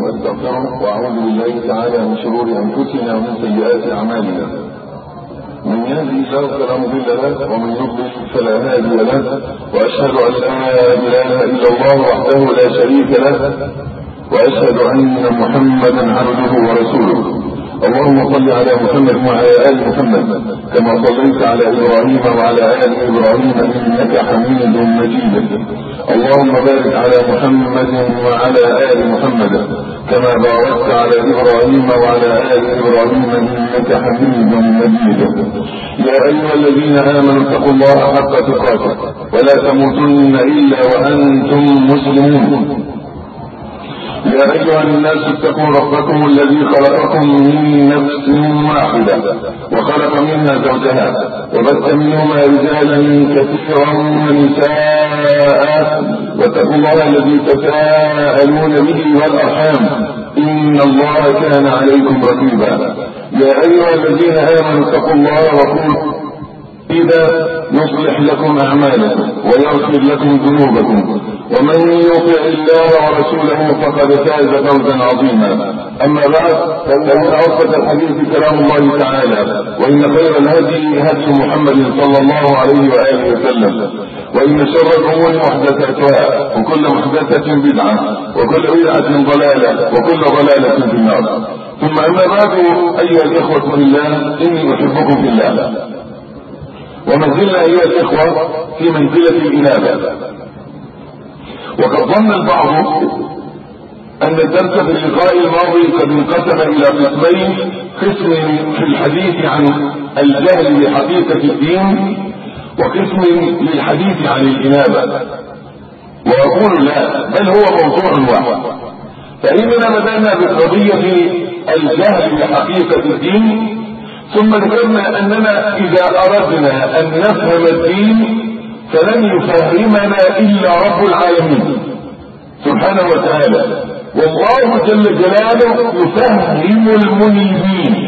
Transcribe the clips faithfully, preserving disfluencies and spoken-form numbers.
ونستغفره وأعوذ بالله تعالى من شرور أنفسنا ومن سيئات أعمالنا. من يهدي الله فلا مضل له ومن يضلل فلا هادي له، وأشهد أن لا إله إلا الله وحده لا شريك له، وأشهد أن محمدا عبده ورسوله. اللهم صل على محمد وعلى آل محمد كما صليت على إبراهيم وعلى آل إبراهيم إنك حميد مجيد. اللهم بارك على محمد وعلى آل محمد كما باركت على إبراهيم وعلى آل إبراهيم إنك حميد مجيد. يا أيها الذين آمنوا اتقوا الله حق تقاته ولا تموتن إلا وأنتم مسلمون. يا أيها الناس اتقوا ربكم الذي خلقكم من نفس واحدة وخلق منها زوجها وبث منهما رجالا كثيرا ونساء، واتقوا الله الذي تساءلون به والأرحام إن الله كان عليكم رقيبا. يا أيها الذين آمنوا اتقوا الله وقولوا إذا يصلح لكم أعمالكم ويغفر لكم ذنوبكم، ومن يطع الله ورسوله فقد فاز فوزا عظيما. أما بعد، فإن أصدق الحديث كلام الله تعالى، وإن خير الهدي هدي محمد صلى الله عليه وآله وسلم، وإن شر الأمور محدثاتها وكل محدثة بدعة وكل بدعة ضلالة وكل ضلالة في النار. ثم أما بعد، أيها الإخوة في الله، إني أحبكم في الله، وما زلنا أيها الإخوة في منزلة الإنابة. وقد ظن البعض أن الدرس في اللقاء الماضي قد انقسم إلى قسمين: قسم في الحديث عن الجهل بحقيقة الدين، وقسم للحديث عن الإنابة. وأقول لا، بل هو موضوع واحد. فإننا بدأنا بقضية الجهل بحقيقة الدين، ثم ذكرنا أننا إذا أردنا أن نفهم الدين فلن يفهمنا إلا رب العالمين سبحانه وتعالى، والله جل جلاله يفهم المنيبين.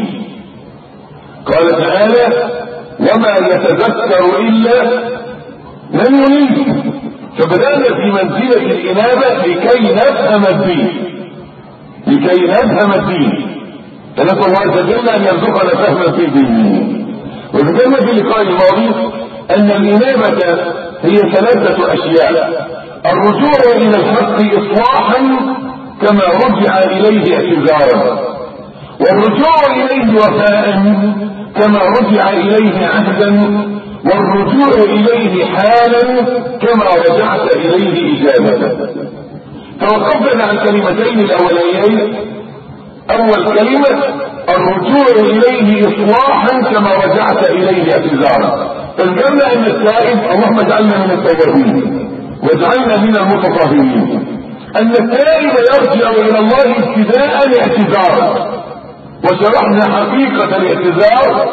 قال تعالى: وما يتذكر إلا من ينيب. فبدأنا في منزلة الإنابة لكي نفهم الدين لكي نفهم الدين فنسأل الله عز وجل أن يرزقنا فهما في دينه. وذكرنا في اللقاء الماضي أن الإنابة هي ثلاثة أشياء: الرجوع إلى الحق إصلاحا كما رجع إليه اعتذارا، والرجوع إليه وفاء كما رجع إليه عهدا، والرجوع إليه حالا كما رجعت إليه إجابة. توقفنا عن الكلمتين الأوليين. أول كلمة الرجوع إليه إصلاحا كما رجعت إليه اعتذارا. فذكرنا أن التائب، اللهم اجعلنا من التوابين واجعلنا من المتطهرين، أن التائب يرجع إلى الله ابتداء اعتذارا، وشرحنا حقيقة الاعتذار،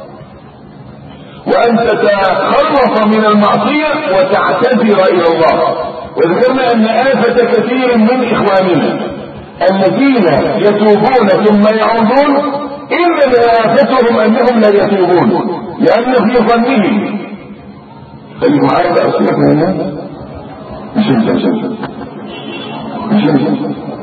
وأن تتخلص من المعصية وتعتذر إلى الله. وذكرنا أن آفة كثير من إخواننا الذين يتوبون ثم يعودون إنما آفتهم أنهم لا يتوبون، لأن في ظنهم خلي معايا بقى أصلك من هنا مش انت مش انت مش انت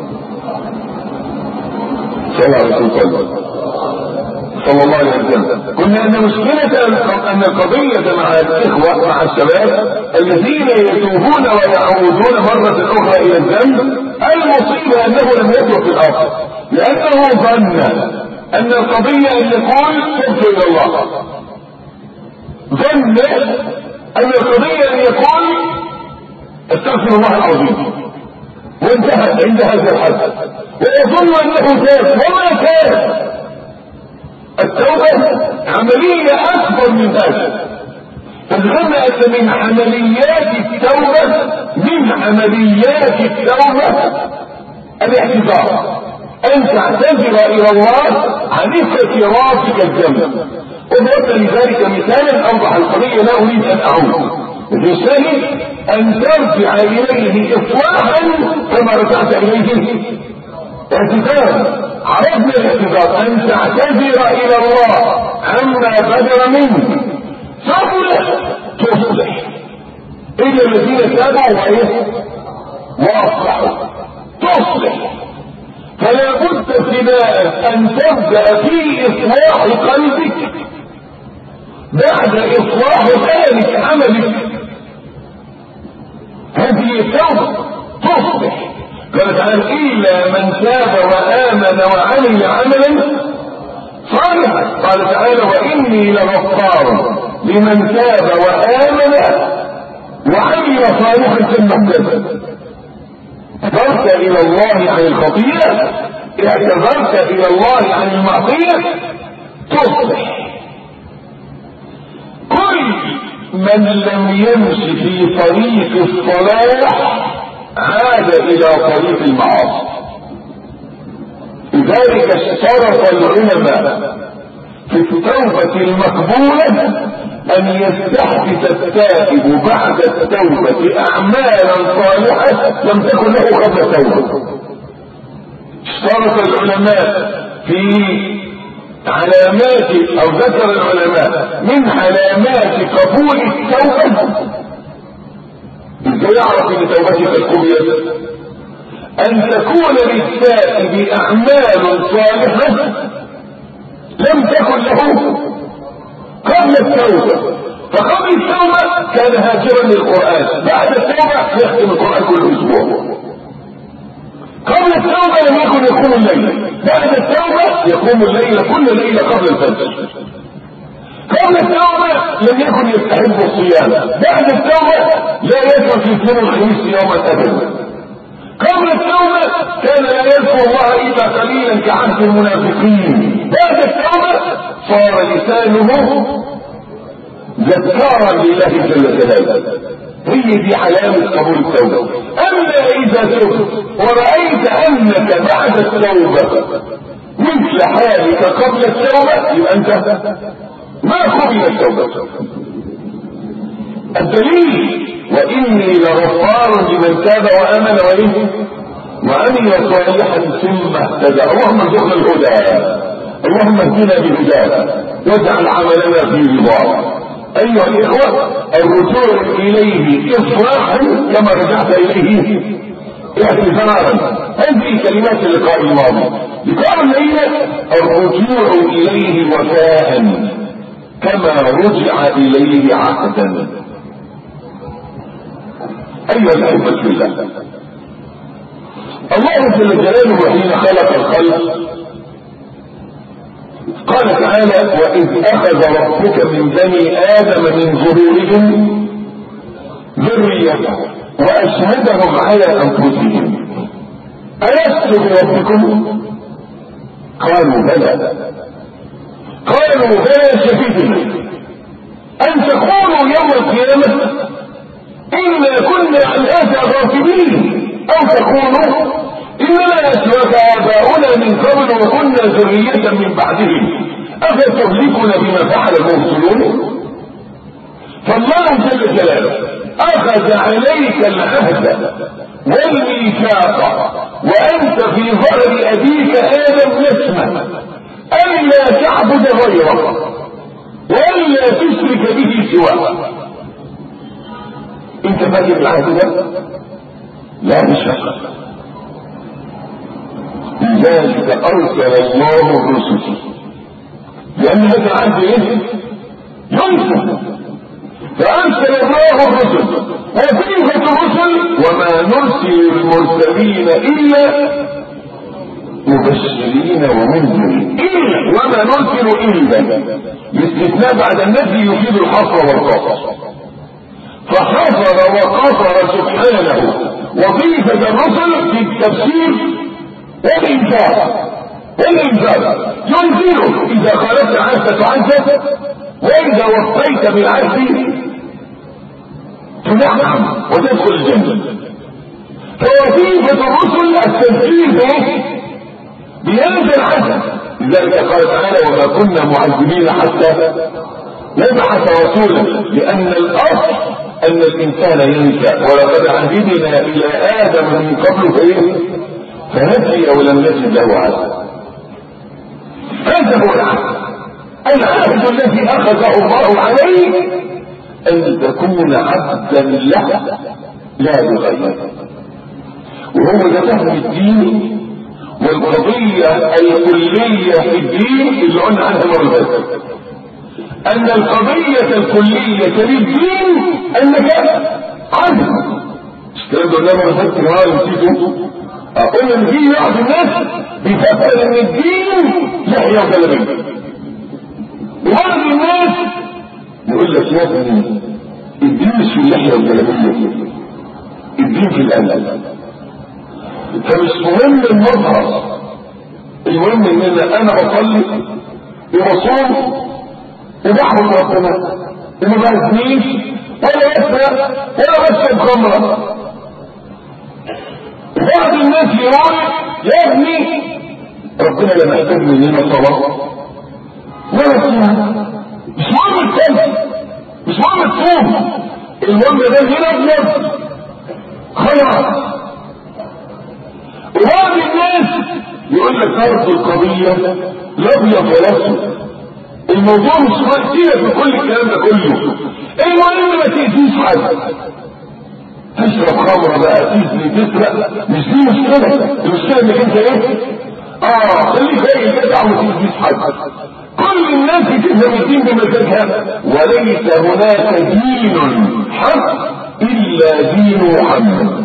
صلى على رسول صلى الله عليه وسلم. قلنا أن مشكلة أن القضية مع الإخوة مع الشباب الذين يتوبون ويعودون مرة أخرى إلى الذنب، المصيبة أنه لم يتوب في الأصل، لأنه ظن أن القضية أن يقول تبت إلى الله، ظن أن القضية أن يقول استغفر الله العظيم، وانتهت عند هذا الحد، ويظن أنه تاب وما تاب. التوبة عملية أكبر من هذا. فذكرنا أن من عمليات التوبة من عمليات التوبة الاعتذار، أن تعتذر إلى الله عن اقترافك الذنب. وضربت لذلك مثالا أوضح القضية، لا أريد أن أعود. الرسالة أن ترجع إليه إصلاحا كما رجعت إليه اعتذارا. عرفنا الاعتذار أن تعتذر إلى الله عما بدر منه ثم تصلح. إلا الذين تابعوا وإيه وأصلحوا تصلح. ابتداء ان تبدأ في اصلاح قلبك بعد اصلاح ذلك عملك. هذه التوبة تصلح. قال تعالى الا من تاب وامن وعمل عملا صالحا. قال تعالى واني لغفار لمن تاب وامن وعمل صالحا ثم اهتدى. اعتذرت الى الله عن الخطيئة، اعتذرت الى الله عن المعصية، تصلح. كل من لم يمشي في طريق الصلاح عاد الى طريق المعاصي. لذلك اشترط العلماء في التوبة المقبولة ان يستحدث التائب بعد التوبة اعمالا صالحة لم تكن له قبل التوبة. اشترط العلماء في علامات او ذكر العلماء من علامات قبول التوبة ازاي يعرف ان توبتك قبلت؟ ان تكون للتائب اعمال صالحة لم تكن له قبل التوبة. فقبل التوبة كان هاجرا للقرآن، بعد التوبة يختم القرآن كل اسبوع. قبل التوبة لم يكن يقوم الليل، بعد التوبة يقوم الليل كل ليلة قبل الفجر. قبل التوبة لم يكن يستحب الصيام، بعد التوبة لا يكن في اثنين الخميس يوما ابدا. قبل التوبة كان لا يذكر الله الا قليلا كعهد المنافقين، بعد التوبة صار لسانه ذكارا لله جل جلاله. هي دي علامة قبول التوبة. اما اذا تبت ورأيت انك بعد التوبة مثل حالك قبل التوبة يبقى انت ما قبل التوبة. الدليل واني لغفار لمن تاب وامن وإيه وعمل صالحا ثم اهتدى. اللهم ارزقنا الهدى، اللهم اهدنا بهداك واجعل عملنا في رضاك. ايها الاخوة الرجوع اليه افراحا كما رجعت اليه اعتذارا. هذه كلمات اللقاء الماضي. لقاء الليلة الرجوع اليه وفاء كما رجع اليه عهدا. ايها الاحبة في الله، الله جل جلاله حين خلق الخلق قال تعالى واذ اخذ ربك من بني ادم من ظهورهم ذريتهم واشهدهم على انفسهم الست بربكم قالوا بلى قالوا بلى شهدنا ان تقولوا يوم القيامة انا كنا عن هذا غافلين او تقولوا اننا اشرك اباؤنا من قبل وكنا ذرية من بعدهم افتهلكنا بما فعل المرسلون. فالله جل جلاله اخذ عليك العهد والميثاق وانت في ظهر ابيك ادم نسمة الا تعبد غيره والا تشرك به سواه. انت فاكر العهد ده؟ لا مش فاكر. لذلك ارسل الله الرسل لان هذا العهد ايه؟ ينسى. فارسل الله الرسل وصيغة الرسل وما نرسل المرسلين الا مبشرين ومنذرين. الا وما نرسل الا الاستثناء بعد النفي يفيد الحصر والقصر. فحصر وقصر سبحانه وظيفة الرسل في التفسير والإنذار. والإنذار ينذر إذا خالفت عهد تعذب وإذا وفيت بالعهد تنعم وتدخل الجنة. فوظيفة الرسل التذكير بهذا العهد. لذلك قال تعالى وما كنا معذبين حتى نبعث رسولا لأن الأصل أن الإنسان ينسى ولقد عهدنا إلى آدم من قبل فإيه فنسي ولم نجد له عهدا. هذا هو العهد. العهد الذي أخذه الله عليه أن تكون عبدا له لا لغيره. وهو ده فهم الدين القضية الكلية في الدين اللي قلنا عنها مرة فاتت، ان القضية الكلية في الدين انك عبد. مش الكلام ده قلنا مرة فاتت يا نسيته؟ اقول ان في بعض الناس بيفكر ان الدين لحية وجلابية، وبعض الناس يقول لك يا ابني الدين مش في اللحية والجلابية، الدين في القلب. فمش مهم المظهر، المهم ان انا بصلي وبصوم وبحمد ربنا وما بأذنيش ولا يسرق ولا بشرب خمرة. بعض الناس يقول يا ابني ربنا لا محتاج مننا صلاة ولا صيام، مش مهم الصلاة، مش مهم الصوم، المهم ده هنا ابيض خلاص. وبعض الناس يقول لك فرض القضية لا ابيض ولا اسود، الموضوع مش مشكلة في كل الكلام ده كله، المهم ما تأذيش حد. تشرب خمرة بقى، تزني، تسرق، مش دي مشكلة، المشكلة انك انت ايه؟ اه خليك زي الجدع وما تأذيش حد. كل الناس متزودين بمزاجها، وليس هناك دين حق الا دين محمد.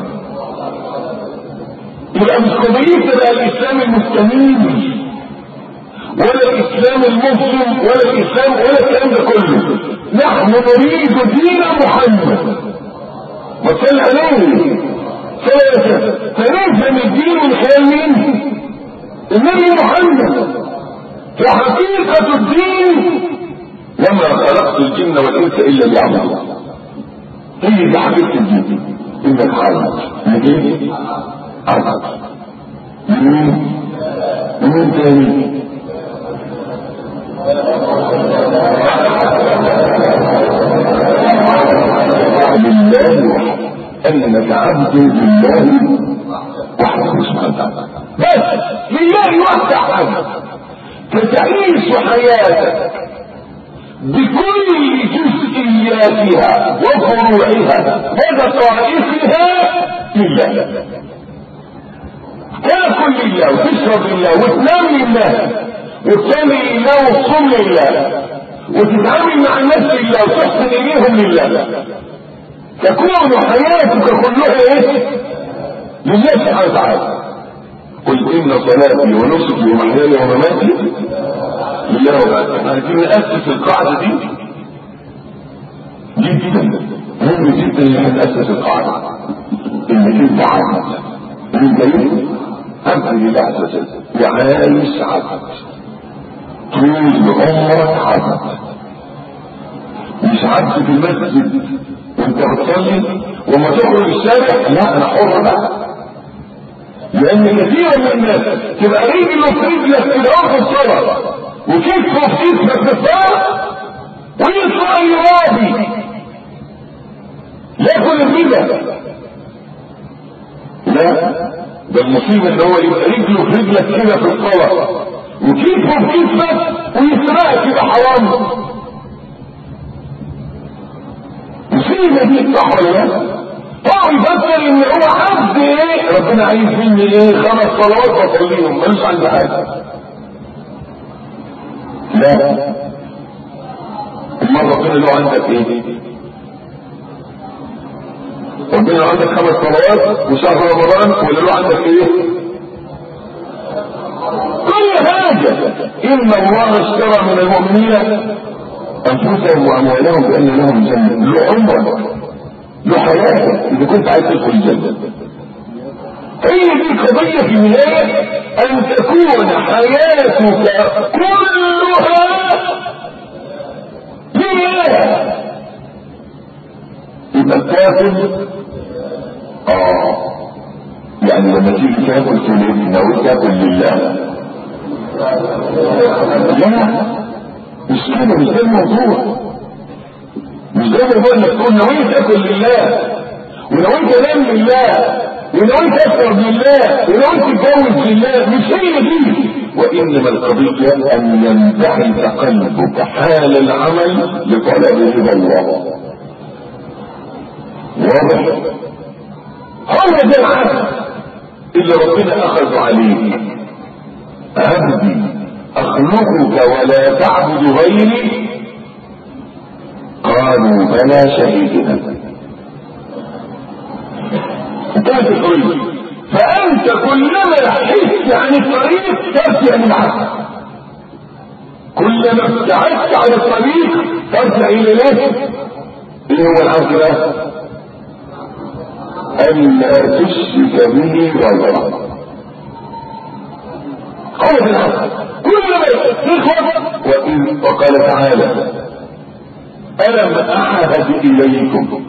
يبقى مش قضية بقى الاسلام المستميم ولا الاسلام المسلم ولا الاسلام ولا الكلام ده كله، نحن نريد دين محمد وصل عليه ثلاثة. فنفهم الدين من خلال مين؟ النبي محمد. فحقيقة الدين وما خلقت الجن والانس الا ليعبدون، هي دي حقيقة الدين، انك عبد. ليه؟ عبد مين؟ مين تاني؟ لله، انك عبد لله وحده سبحانه وتعالى، بس لله وحده عبد. فتعيش حياتك بكل جزئياتها وفروعها ودقائقها لله، تاكل لله وتشرب لله وتنام لله وتصلي لله وتصوم لله وتتعامل مع الناس لله وتحسن اليهم لله، تكون حياتك كلها ايه؟ لله سبحانه وتعالى. قل ان صلاتي ونسكي ومحياي ومماتي لله وبعد. احنا عايزين ناسس القاعده دي جدا، مهم جدا ان احنا ناسس القاعده انك انت عبد، انت ايه؟ عبد لله عز وجل، وعايش عبد طول عمرك عبد، مش عبد في المسجد وانت بتصلي وما تخرج الشارع لا انا حر بقى. لان كثير من الناس تبقى رجله في رجلك كده في الصلاه وكتفه في كتفك في الصلاه ويطلع يراضي ياكل الربا. لا، ده المصيبه ان هو يبقى رجله في رجلك كده في الصلاه وكتفه في كتفك ويسرقك يبقى حرام. مصيبه دي صح ولا لا؟ هو يفكر ان هو عبد ايه؟ ربنا عايز مني ايه؟ خمس صلوات واصليهم ملوش عندي حاجه. لا، امال ربنا له عندك ايه؟ ربنا عندك خمس صلوات وشهر رمضان ولا له عندك ايه؟ كل حاجه. ان الله اشترى من المؤمنين انفسهم واموالهم بان لهم جنه، له عمرك له حياتك اذا كنت عايز تدخل الجنه. هي دي قضيه في النهايه، ان تكون حياتك كلها لله. يبقى تاكل اه يعني لما تيجي تاكل تقول ناوي تاكل لله؟ لا مش كده، مش ده الموضوع، مش ده الموضوع انك تقول ناوي تاكل لله وناوي تنام لله وناوي تشرب لله وناوي تتجوز لله، مش هي دي. وانما القضيه ان ينتهي قلبك حال العمل لطلب رضا الله. واضح؟ هو ده العهد اللي ربنا اخذ عليك عبدي اخلقك ولا تعبد غيري؟ قالوا بلى شهيدنا. انتهت الحرية. فانت كلما حدت عن الطريق ترجع للعبد، كلما ابتعدت عن الطريق ترجع الى ليه؟ ايه هو العبد ده؟ الا تشرك به غيره. قال العبد كلما تخوف. وقال تعالى ألم أعهد إليكم.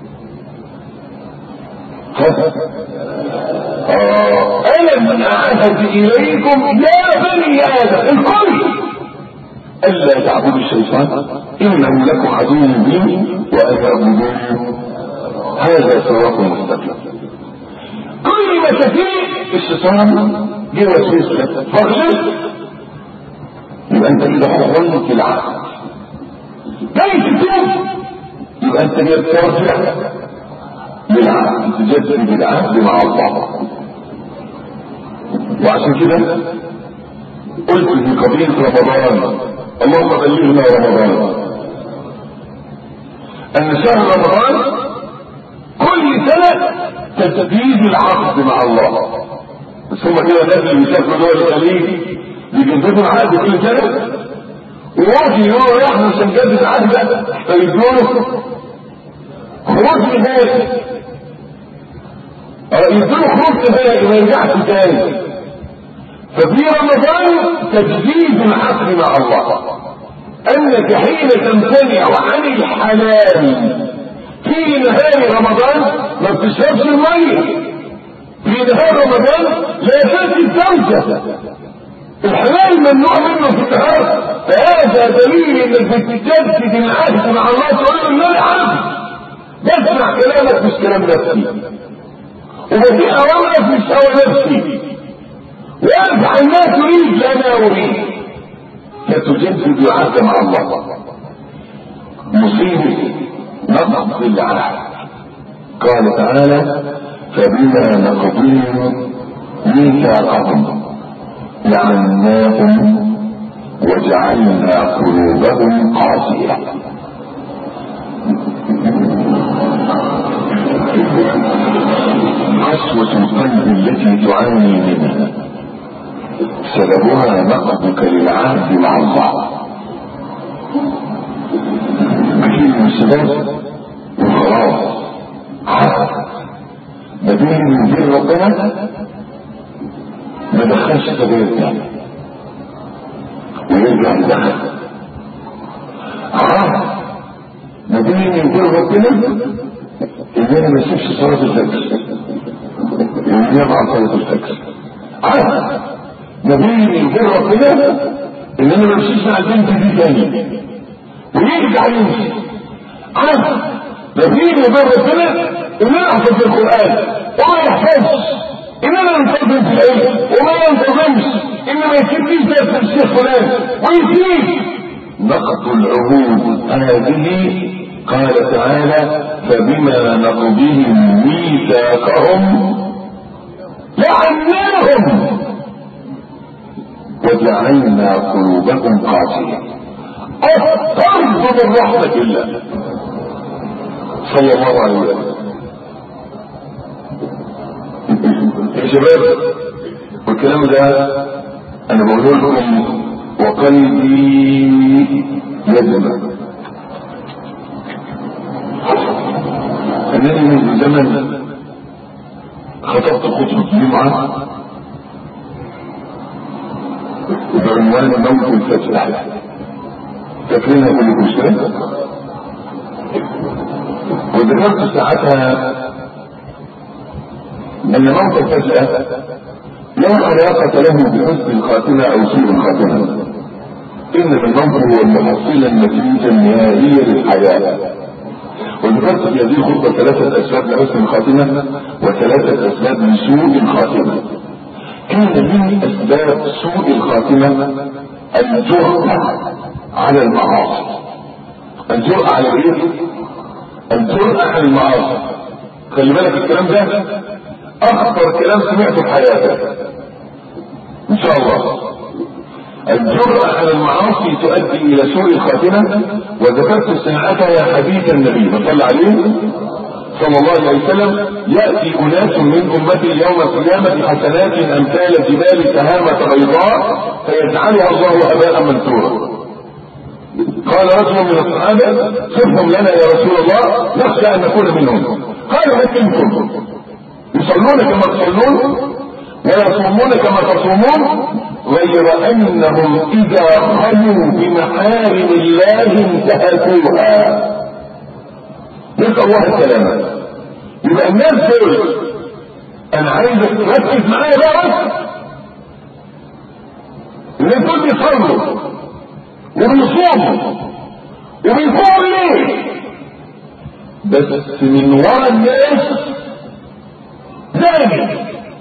آه. ألم أعهد إليكم يا بني آدم الكل ألا تعبدوا الشيطان إنه لكم عدو مبين وأن اعبدوه هذا صراط مستقيم. كل ما تفيه الشيطان جه وسوسة فاغلط، يبقى أنت كده خلت العقل. جاي تتوب يبقى انت جاي ترجع للعهد، تجدد العهد مع الله. وعشان كده قلت في قضية رمضان اللهم بلغنا رمضان ان شهر رمضان كل سنة تجديد العقد مع الله. بس هم كده الناس اللي بيسافروا دول الخليج بيجددوا العقد كل سنة وواجي يقولوا يحن عشان جدد العهد ده فيدوله خروج نهائي، يدوله خروج نهائي ما يرجعش تاني. ففي رمضان تجديد العقد مع الله، انك حين تمتنع عن الحلال في نهار رمضان ما بتشربش الميه، في نهار رمضان لا تاتي الزوجه، الحلال ممنوع منه في النهار. فهذا دليل انك بتجدد العهد مع الله، تقول له ان انا عبد بسمع كلامك مش كلام نفسي، وبدي اوامرك مش هوى نفسي، وافعل ما تريد لا ما اريد. فتجدد العهد مع الله. مصيبه نقض العهد. قال تعالى فبما نقضهم ميثاقهم لعناهم وجعلنا قلوبهم قاسية. قسوة القلب التي تعاني منها سببها نقضك للعهد مع الله. كثير من الشباب وخلاص عهد ما بين وبين ربنا ما دخلش سبيل تاني ويرجع يدخل عهد ما بيني وبين ربنا ان انا ما اسيبش صلاه الفجر وينام عن صلاه الفجر. عهد ما بيني وبين ربنا ان انا ما امشيش مع البنت دي تاني ويرجع يمشي. عهد ما بيني وبين ربنا ان انا احفظ القران وما يحفظش، ان انا انتظم في العلم وما ينتظمش، ان ما يكتبليش درس الشيخ فلان ويسيب. نقض العهود هذه قال تعالى فبما نقضهم ميثاقهم لعناهم وجعلنا قلوبهم قاسية. الطرد من رحمة الله صلى الله عليه وسلم. يا شباب والكلام ده انا بقول لكم وقلبي يدمع. انني من زمن خطبت خطبة جمعة بعنوان موت الفتح، فاكرينها كلكم شوية؟ وذكرت ساعتها ان موت الفجأة لا علاقة له بحسن الخاتمة او سوء الخاتمة، انما الموت هو المحصلة النتيجة النهائية للحياة. وذكرت في هذه الخطبة ثلاثة اسباب لحسن الخاتمة وثلاثة اسباب لسوء الخاتمة. كان من اسباب سوء الخاتمة الجرأة على المعاصي. الجرأة على ايه؟ الجرأة على المعاصي. خلي بالك الكلام ده اخطر كلام سمعته في حياتك ان شاء الله. الجرأة على المعاصي تؤدي الى سوء الخاتمة. وذكرت ساعتها يا حديث النبي صلى عليه صلى الله عليه وسلم: يأتي أناس من أمتي يوم القيامة حسنات أمثال جبال تهامة بيضاء فيجعلها الله هباء منثورا. قال رجل من الصحابة: صفهم لنا يا رسول الله نخشى أن نكون منهم. قال: من منكم؟ يصلون كما تصلون ويصومون كما تصومون، غير أنهم إذا خلوا بمحارم الله انتهكوها. نسأل الله السلامة. يبقى الناس دول انا عايزك تركز معايا بقى بس. الناس دول بيصلوا وبيصوموا وبيقوموا ليه؟ بس من ورا الناس زاني.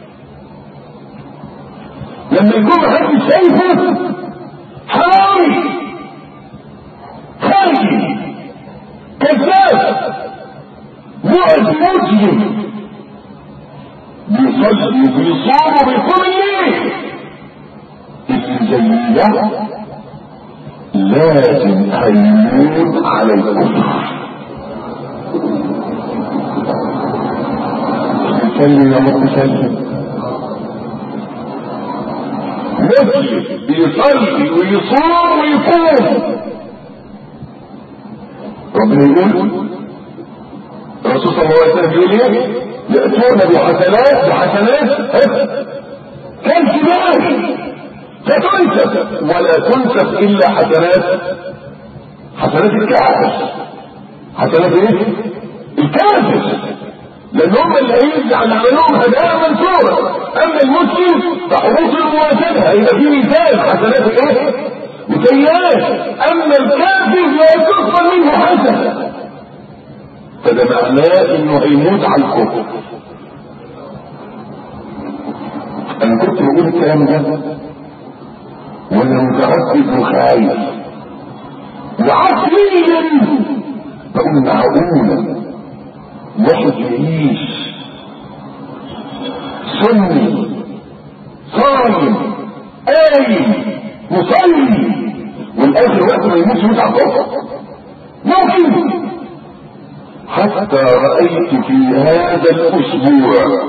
لما يكون محدش شايفه حرامي خاين كذاب مؤذي مجرم بيصلي وبيصوم وبيقوم الليل، اللي زي ده لازم هيموت على الكفر. يسلم يا متسلم. مسلم بيصلي ويصوم ويقوم. ربنا يقول الرسول صلى الله عليه وسلم يقول ايه؟ يأتون بحسنات بحسنات كالجبال فتنسف ولا تنسف الا حسنات حسنات الكافر. حسنات ايه؟ الكافر، لان هم اللي هيجعل عملهم هدايا منثورة. اما المسلم فحروف المواجهة هيبقى فيه مثال حسنات ايه؟ وسيئات. اما الكافر لا تقبل منه حسنة، فده معناه انه هيموت على الكفر. انا كنت بقول الكلام ده وانا متردد وخايف وعقليا بقول معقولة واحد يعيش سني صايم قايم مصلي والاخر وقت ما يموت يموت على الكفر؟ ممكن. حتى رأيت في هذا الأسبوع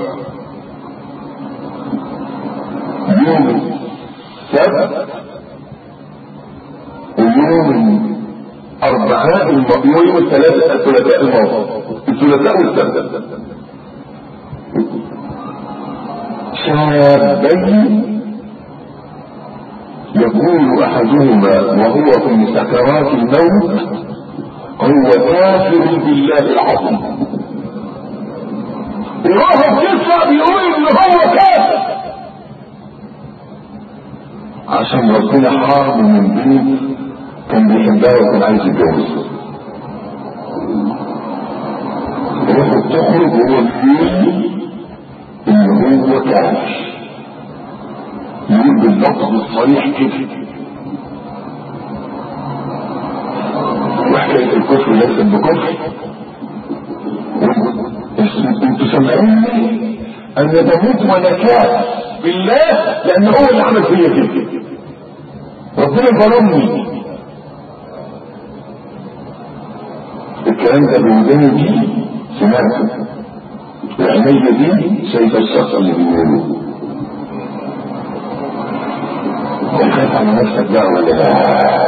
يوم السبت ويوم أربعاء ويوم الثلاثاء الثلاثاء الماضي الثلاثاء والسبت شابين يقول أحدهما وهو في سكرات الموت: هو كافر بالله العظيم. الروح القصة بيقول ان هو كافر عشان ربنا حرمه من بنت كان بيحبها وكان عايز يتجوزها. الروح بتخرج وهو بيقول ان هو كافر، يقول باللفظ الصريح كده. وحكاية الكفر ليست بكفر. انتوا سامعيني انا بموت وانا كافر بالله لان هو اللي عمل فيا كده. ربنا ظلمني. الكلام ده بوداني دي سمعته، وعينيا دي شايفه الشخص اللي بيقوله. خايف على نفسك بقى ولا لا؟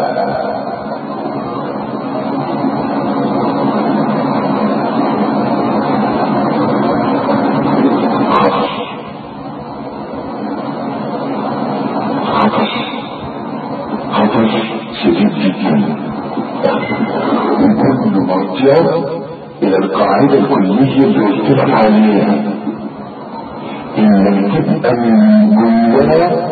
الى القاعدة الكلية اللي قلت لك عليها، انك تبقى من جواك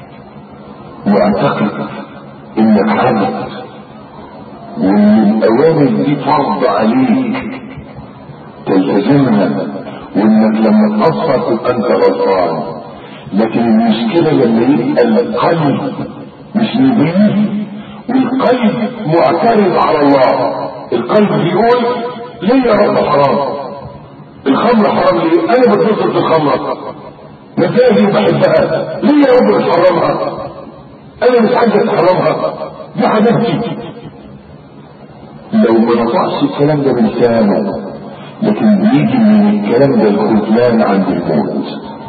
واعتقد انك عبد وان الاوامر دي فرض عليك تلتزمها، وانك لما تقصر تبقى انت غلطان. لكن المشكلة لما يبقى القلب مش نظيف والقلب معترض على الله. القلب بيقول ليه يا رب حرام؟ الخمر حرام ليه؟ انا بتنصر في الخمرة مزاجي بحبها، ليه يا رب بتحرمها؟ انا مش عايز احرمها، دي حبيبتي. لو ما نطقش الكلام ده بلسانه، لكن بيجي من الكلام ده الخذلان عند الموت.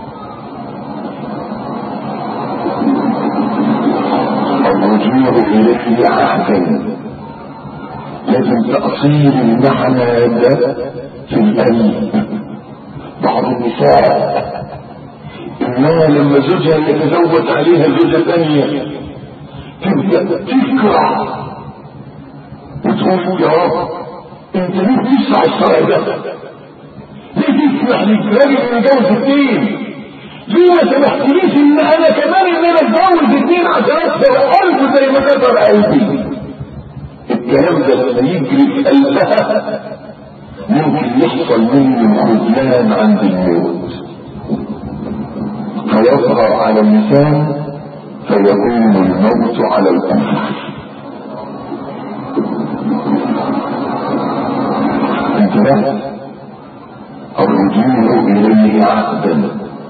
الرجوع اليه عهدا، لازم تأصيل المعنى ده في القلب. بعض النساء انها لما زوجها يتزوج عليها زوجة ثانية تبدأ تكره وتقول يا رب انت ليه تسمع الشرع ده؟ ليه تسمح للراجل ان يتجوز اثنين؟ ليه ما سمحتليش ان انا كمان ان انا اتجوز اثنين عشان اكسر قلبي زي ما كسر قلبي؟ الكلام ده لما يجري في قلبها ممكن يحصل منه خذلان عند الموت، فيظهر على اللسان فيكون الموت على الكفر. انتبه، الرجوع اليه عهدا،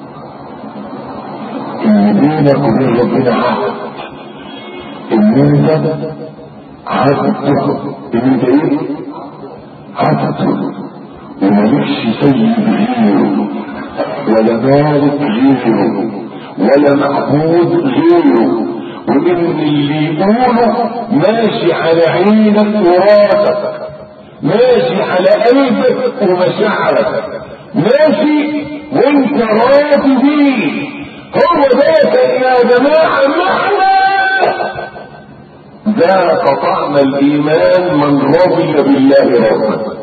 ان بينك وبين ربنا عهد، ان انت عهدته، ان انت ايه؟ عهدته، ومالكش سيد غيره، ولا مالك غيره، ولا معبود غيره، وان اللي يقوله ماشي على عينك وراسك، ماشي على قلبك ومشاعرك، ماشي وانت راضي بيه. هو ذاك يا جماعه معنى ذاق طعم الايمان من رضي بالله ربا.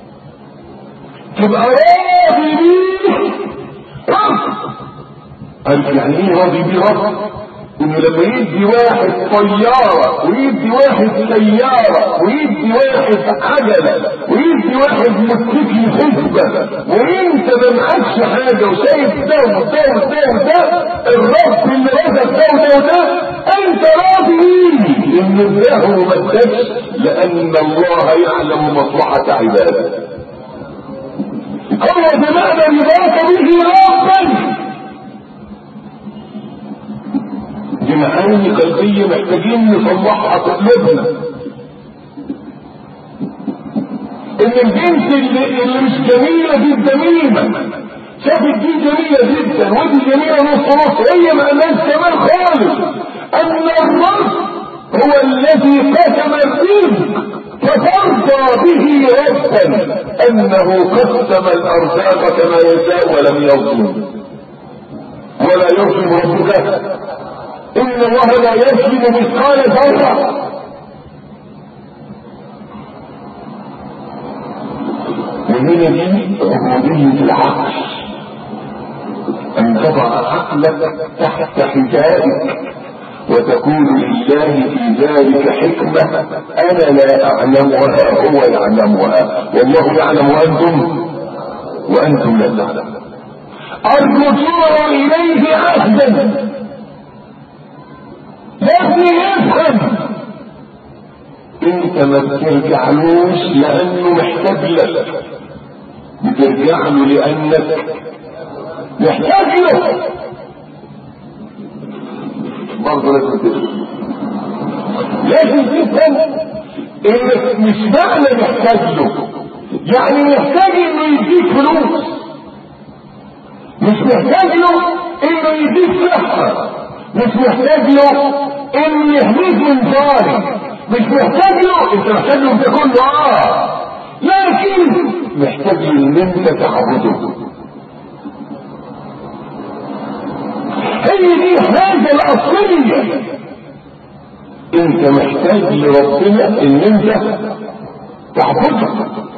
تبقى راضي بيه رب. قال يعني ايه راضي بيه رب؟ انه لما يدي واحد طيارة ويدي واحد سيارة ويدي واحد عجلة ويدي واحد متكي حسبة وانت ما معكش حاجة وشايف ده وده وده وده، الرب اللي رزق ده وده وده انت راضي بيه ان الله ما ادكش، لان الله يعلم مصلحة عباده. هو بمعنى رضاك به ربا. دي معاني قلبية محتاجين نصلحها في قلوبنا. ان الجنس اللي, اللي مش جميلة دي الدميمة، شافت دي جميلة جدا ودي جميلة نص نص، هي ما قالهاش كمان خالص ان الرب هو الذي قسم الرزق فترضى به ربا، انه قسم الارزاق كما يشاء ولم يظلم ولا يظلم ربك، ان الله لا يظلم مثقال ذره. وهنا دي عبودية العقل، ان تضع عقلك تحت حجابك وتكون لله في ذلك حكمة انا لا اعلمها هو يعلمها، والله يعلم وانتم وانتم لا تعلمون. الرجوع اليه عهدا، لازم يفهم انت ما بترجعلوش لانه محتاج لك، بترجع له لانك محتاج له. برضه لازم تفهم، لازم تفهم انك مش معنى محتاج له يعني محتاج انه يديك فلوس، مش محتاج له انه يديك صحة، مش محتاج له انه يهديك من ظالم، مش محتاج له، انت محتاج له تكون له اه، لكن محتاج له ان انت تعبده. هي دي حاجة الاصلية، انت محتاج لربنا ان انت تعبده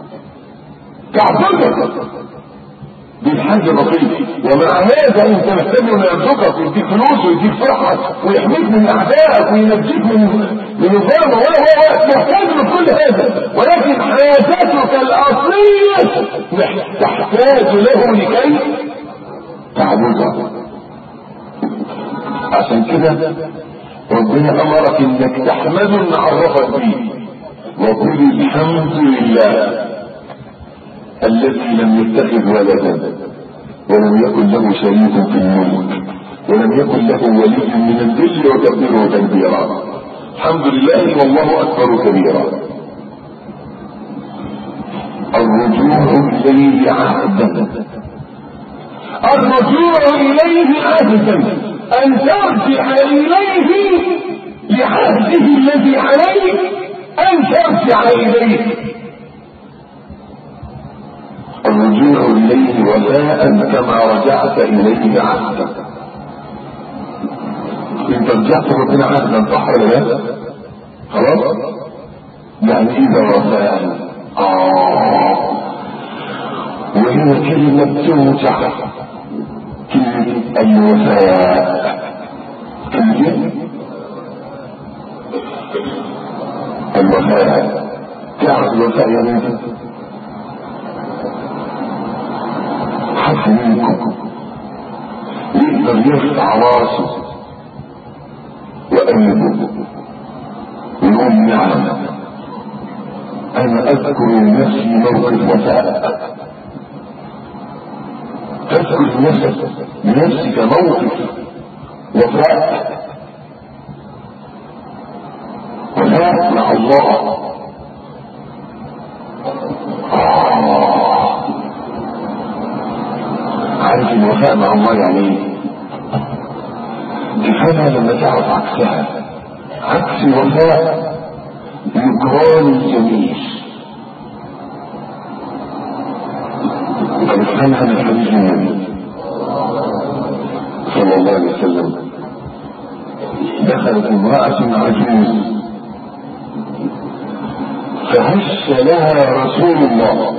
تعبده دي الحاجة بسيطة. ومع هذا انت محتاج انه يرزقك ويديك فلوس ويديك صحة ويحميك من اعدائك وينجيك من من الظلم، ولا هو محتاج له كل هذا، ولكن حاجتك الاصلية تحتاج له لكي تعبده. عشان كده ربنا امرك انك تحمده ان عرفك بيه، وقل الحمد لله الذي لم يتخذ ولدا ولم يكن له شريك في الملك ولم يكن له ولي من الذل وكبره تكبيرا. الحمد لله والله اكبر كبيرا. الرجوع اليه عهدا، الرجوع اليه عهدا، ان ترجع اليه لعهده الذي عليك، ان ترجع اليه. الرجوع اليه وفاء كما رجعت اليه عهدا. انت رجعت ربنا عهدا صح ولا لا؟ خلاص؟ يعني اذا وفاء اه وهي كلمة توجع، كلمة الوفاء، كلمة الوفاء. تعرف الوفاء يا بنتي؟ حد منكم يقدر يرفع راسه وقلبه ويقول نعم انا اذكر نفسي موقف وفاء، تذكر نفسك بنفسك موقف وفاء، وفاء مع الله. آه. عارف الوفاء مع الله يعني ايه؟ تفهمها لما تعرف عكسها. عكس الوفاء الإكرام الجميل. فنفهمها من حديث النبي صلى الله عليه وسلم. دخلت امرأة عجوز فهش لها رسول الله،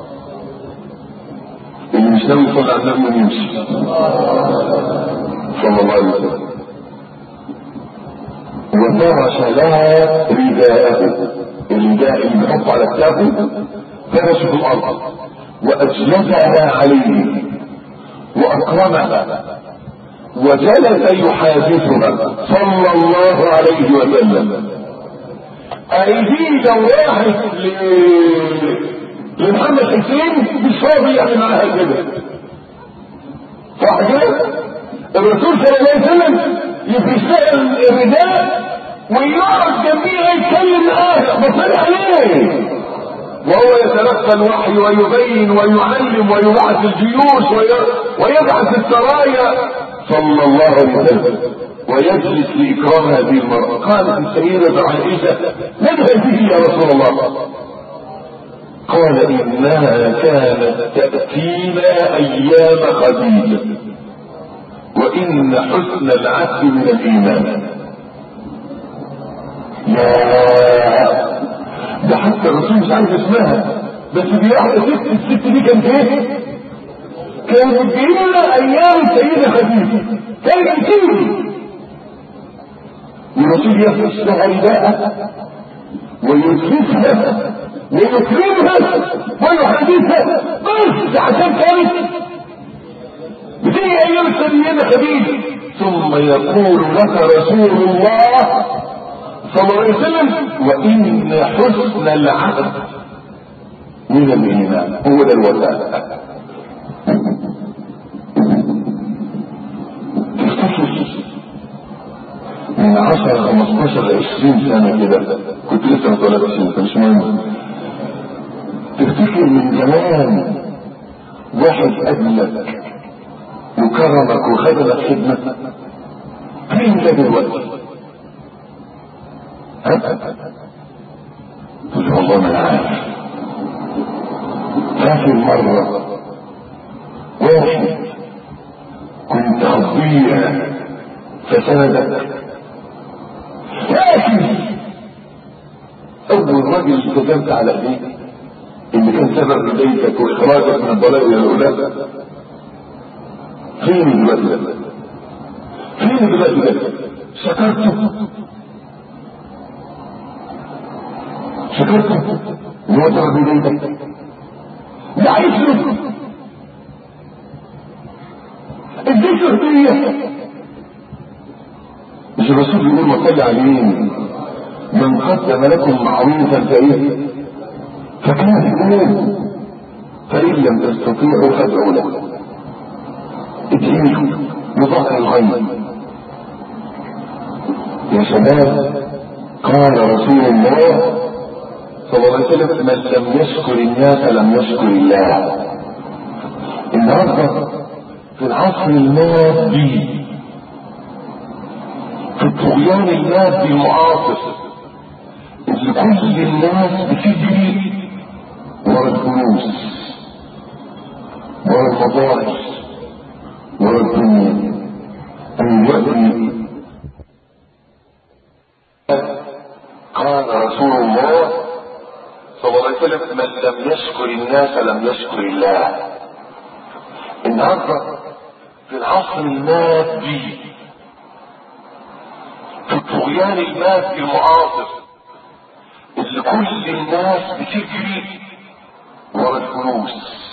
اللي مش ناوي يصلي على النبي ويمشي صلى الله عليه وسلم، وفرش لها رداءه، الرداء اللي بيحط على كتافه فرشه في الارض، واجلسها عليه واكرمها وجلس يحادثها صلى الله عليه وسلم. ايدي لو راحت لمحمد حسين مش راضي يعمل معاها كده، صح كده؟ الرسول صلى الله عليه وسلم يفرش لها الرداء ويقعد جنبيها يتكلم معاها، بصير عليه وهو يتلقى الوحي ويبين ويعلم ويبعث الجيوش ويبعث السرايا صلى الله عليه وسلم، ويجلس لإكرام هذه المرأة. قالت السيدة عائشة: من هذه يا رسول الله؟ قال: إنها كانت تأتينا أيام خديجة، وإن حسن العهد من الإيمان. يا ده حتى الرسول مش عارف اسمها، بس دي واحدة ست، الست دي كانت ايه؟ كانت بتجيلنا ايام السيدة خديجة، كانت بتيجي والرسول يفرش لها رداءها ويجلسها ويكرمها ويحدثها، بس عشان كانت بتيجي ايام السيدة خديجة. ثم يقول لك رسول الله صلى الله عليه وسلم: وإن حسن العهد من الإيمان. هو ده الوفاء. تفتكر من عشرة خمستاشر عشرين سنة كده، كنت لسه ما طلعتش مش مهم، تفتكر من زمان واحد قبلك وكرمك وخدمك خدمة، فين ده دلوقتي؟ قلت والله ما انا عارف. فاكر مرة واحد كنت هتضيع فسندك، لكن اول راجل التزمت على ايديك اللي كان سبب بدايتك واخراجك من الضلال الى الاولاد، فين دلوقتي ده؟ فين دلوقتي ده؟ شكرته شكرته ووضع بدايتك دعيت له اديت هدية. مش الرسول يقول: ما صلي عليه من قدم لكم معروفا فايه فكافئوه فإن لم تستطيعوا فادعوا له. ادعي له بظهر الغيب شباب، قال رسول الله صلى الله عليه وسلم: من لم يشكر الناس لم يشكر الله. النهارده في العصر المادي، في الطغيان المادي المعاصر اللي كل الناس بتجري ورا الفلوس، ورا المظاهر، ورا الدنيا. الوقت قال رسول الله صلى الله عليه وسلم: من لم يشكر الناس لم يشكر الله. النهارده في العصر المادي، في الطغيان المادي المعاصر اللي كل الناس بتجري ورا الفلوس،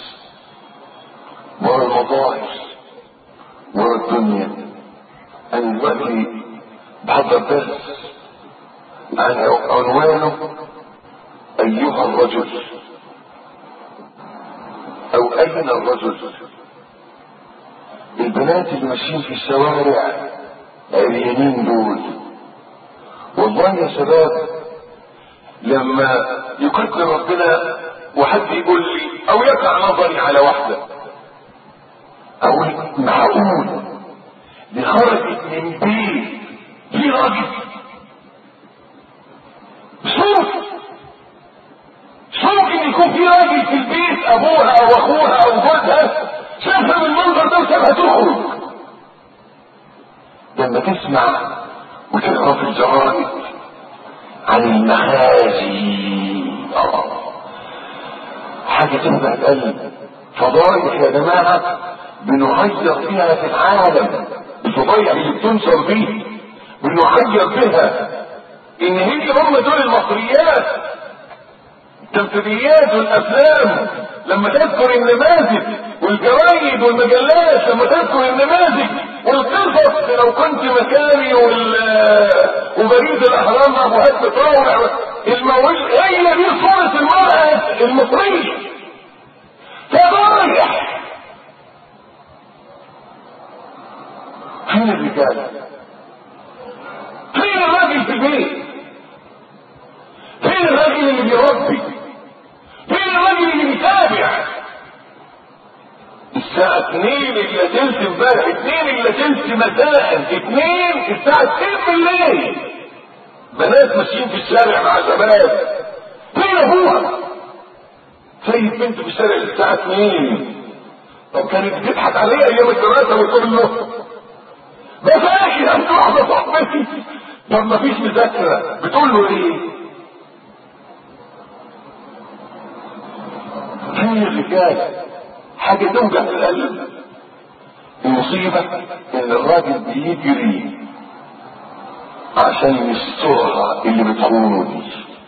ورا المظاهر، ورا الدنيا. انا دلوقتي بحضر درس عن عنوانه ايها الرجل، او اين الرجل. البنات اللي ماشيين في الشوارع عريانين دول، والله يا شباب لما يقدر ربنا وحد يقول لي او يقع نظري على واحدة، اقول معقول دي خرجت من بيت في راجل؟ شوف شوف ان يكون في راجل في البيت، ابوها او اخوها او جوزها شافها بالمنظر ده وسابها تخرج. لما تسمع وتقرا في الجرائد عن المخازي، حاجه تنبع القلب. فضايح يا جماعه بنغير فيها في العالم، الفضايح اللي بتنشر دي بنغير بها. ان هي هم دول المصريات، التمثيليات والافلام لما تذكر النماذج، والجرايد والمجلات لما تذكر النماذج والقصص. لو كنت مكاني وبريد الاهرام ابوهات بتطاوع الموج، هي دي صورة المرأة المصرية. فضايح. فين الرجال؟ فين الراجل في البيت؟ فين الراجل اللي بيربي؟ فين الراجل اللي بيتابع؟ الساعة اتنين الا تلت امبارح، اتنين الا تلت مساء، اتنين الساعة اتنين بالليل، بنات ماشيين في الشارع مع شباب. فين ابوها؟ سايب بنته في الشارع الساعة اتنين. طب كانت بتضحك عليه ايام الدراسة وتقول له بذاكر انت واحدة صاحبتي، طب مفيش مذاكرة، بتقول له ايه؟ فين الرجال؟ حاجة توجع في القلب. المصيبة ان الراجل بيجري عشان يسترها اللي بتخونه دي.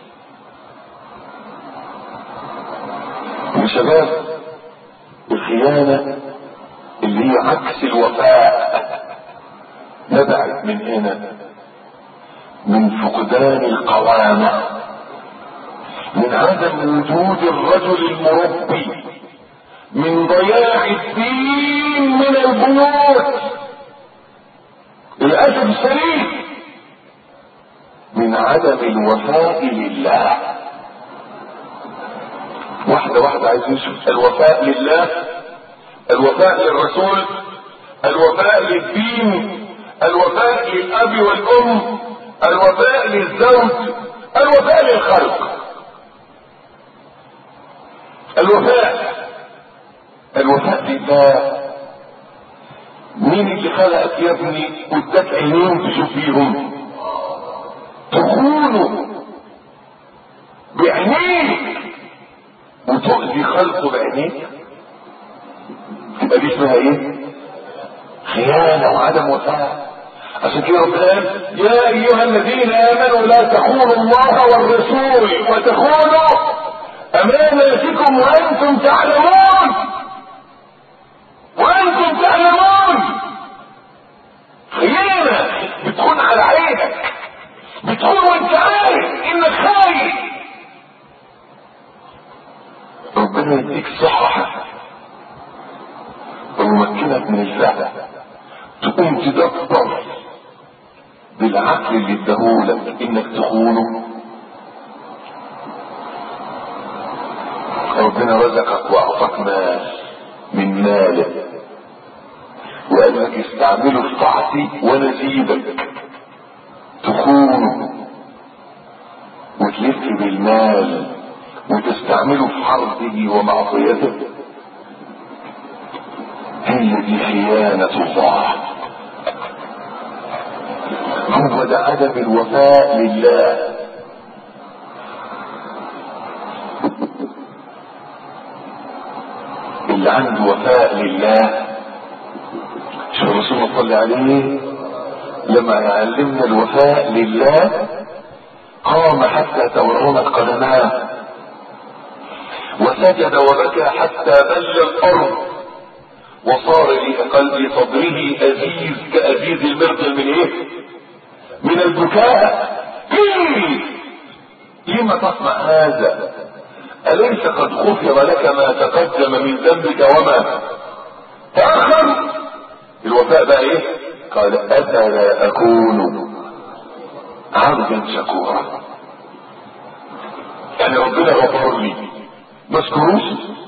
يا شباب الخيانة اللي هي عكس الوفاء نبعت من هنا، من فقدان القوامة، من عدم وجود الرجل المربي، من ضياع الدين من البيوت للأسف الشديد، من عدم الوفاء لله. واحدة واحدة عايز نشوف الوفاء لله، الوفاء للرسول، الوفاء للدين، الوفاء للأب والأم، الوفاء للزوج، الوفاء للخلق. الوفاء الوفاء لله. مين اللي خلقك يا ابني واداك عينين تشوف فيهم؟ تخونه بعينيك وتؤذي خلقه بعينيك، تبقى دي اسمها ايه؟ خيانة وعدم وفاء. عشان كده ربنا قال يا ايها الذين امنوا لا تخونوا الله والرسول وتخونوا اماناتكم وانتم تعلمون، وانتم تعلمون. خيانة بتخون على عينك، بتخون وانت عارف انك خايف. ربنا يديك صحة ويمكنك من الفعل، تقوم تدبر بالعقل اللي اداهولك انك تخونه؟ ربنا رزقك واعطاك مال من ماله وقال لك استعمله في طاعتي وانا ازيدك، تخونه وتلف بالمال وتستعمله في حربه ومعصيته؟ هي دي خيانة الله. هو ده عدم الوفاء لله. اللي عنده وفاء لله، شو الرسول صلى عليه لما يعلمنا الوفاء لله قام حتى تورمت قدماه وسجد وبكى حتى بل الارض وصار لقلب صدره ازيز كازيز المرقل من ايه؟ من البكاء. ليه؟ لما تصنع هذا؟ أليس قد غفر لك ما تقدم من ذنبك وما تأخر؟ الوفاء بقى ايه؟ قال أفلا أكون عبدا شكورا. يعني ربنا غفر لي ما اشكروش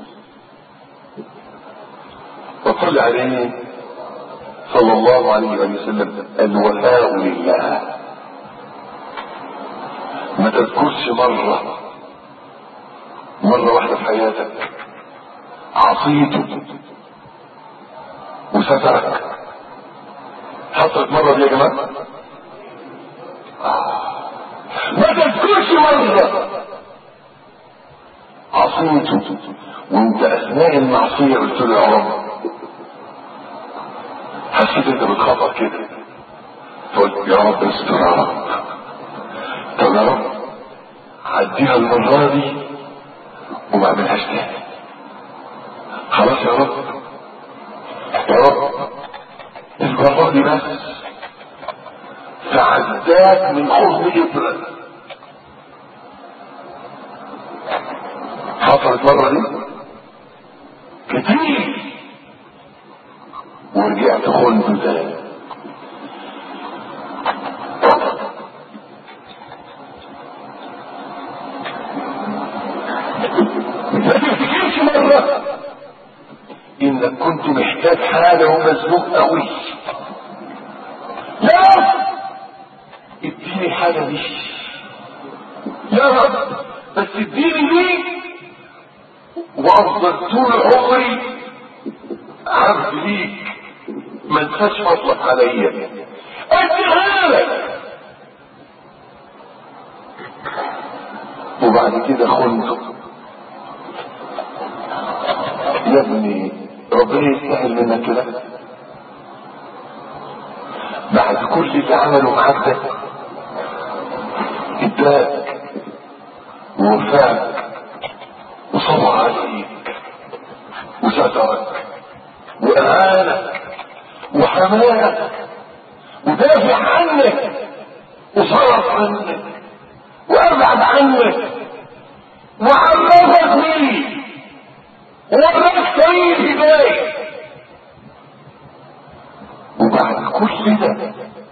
وصلى عليه صلى الله عليه وسلم. الوفاء لله. ما تذكرش مرة مرة واحدة في حياتك عصيته وسترك. حصلت مرة دي يا جماعة؟ ما تذكرش مرة عصيته وانت اثناء المعصية قلت له يا رب، حسيت انت بتخطأ كده قلت يا رب استر يا رب، طب يا رب عديها المرة دي وما اعملهاش تاني، خلاص يا رب يا رب المرة دي بس. فعداك من حضن ابرة. حصلت مرة دي كتير ورجعت خنت تاني. ما تفتكرش مرة انك كنت محتاج حاجة ومزنوق قوي، يا رب اديني الحاجة دي يا رب، بس اديني دي وافضل طول عمري عبد ليك ما انساش فضلك عليا، اديها لك. وبعد كده خنته. يا ابني ربنا يستاهل منك كده بعد كل اللي عمله معاك ده؟ اداك ووفاك وصبر عليك وسترك واعانك وحماك ودافع عنك وصرف عنك وابعد عنك وعرفك بيه ووراك طريق الهدايه. وبعد كل ده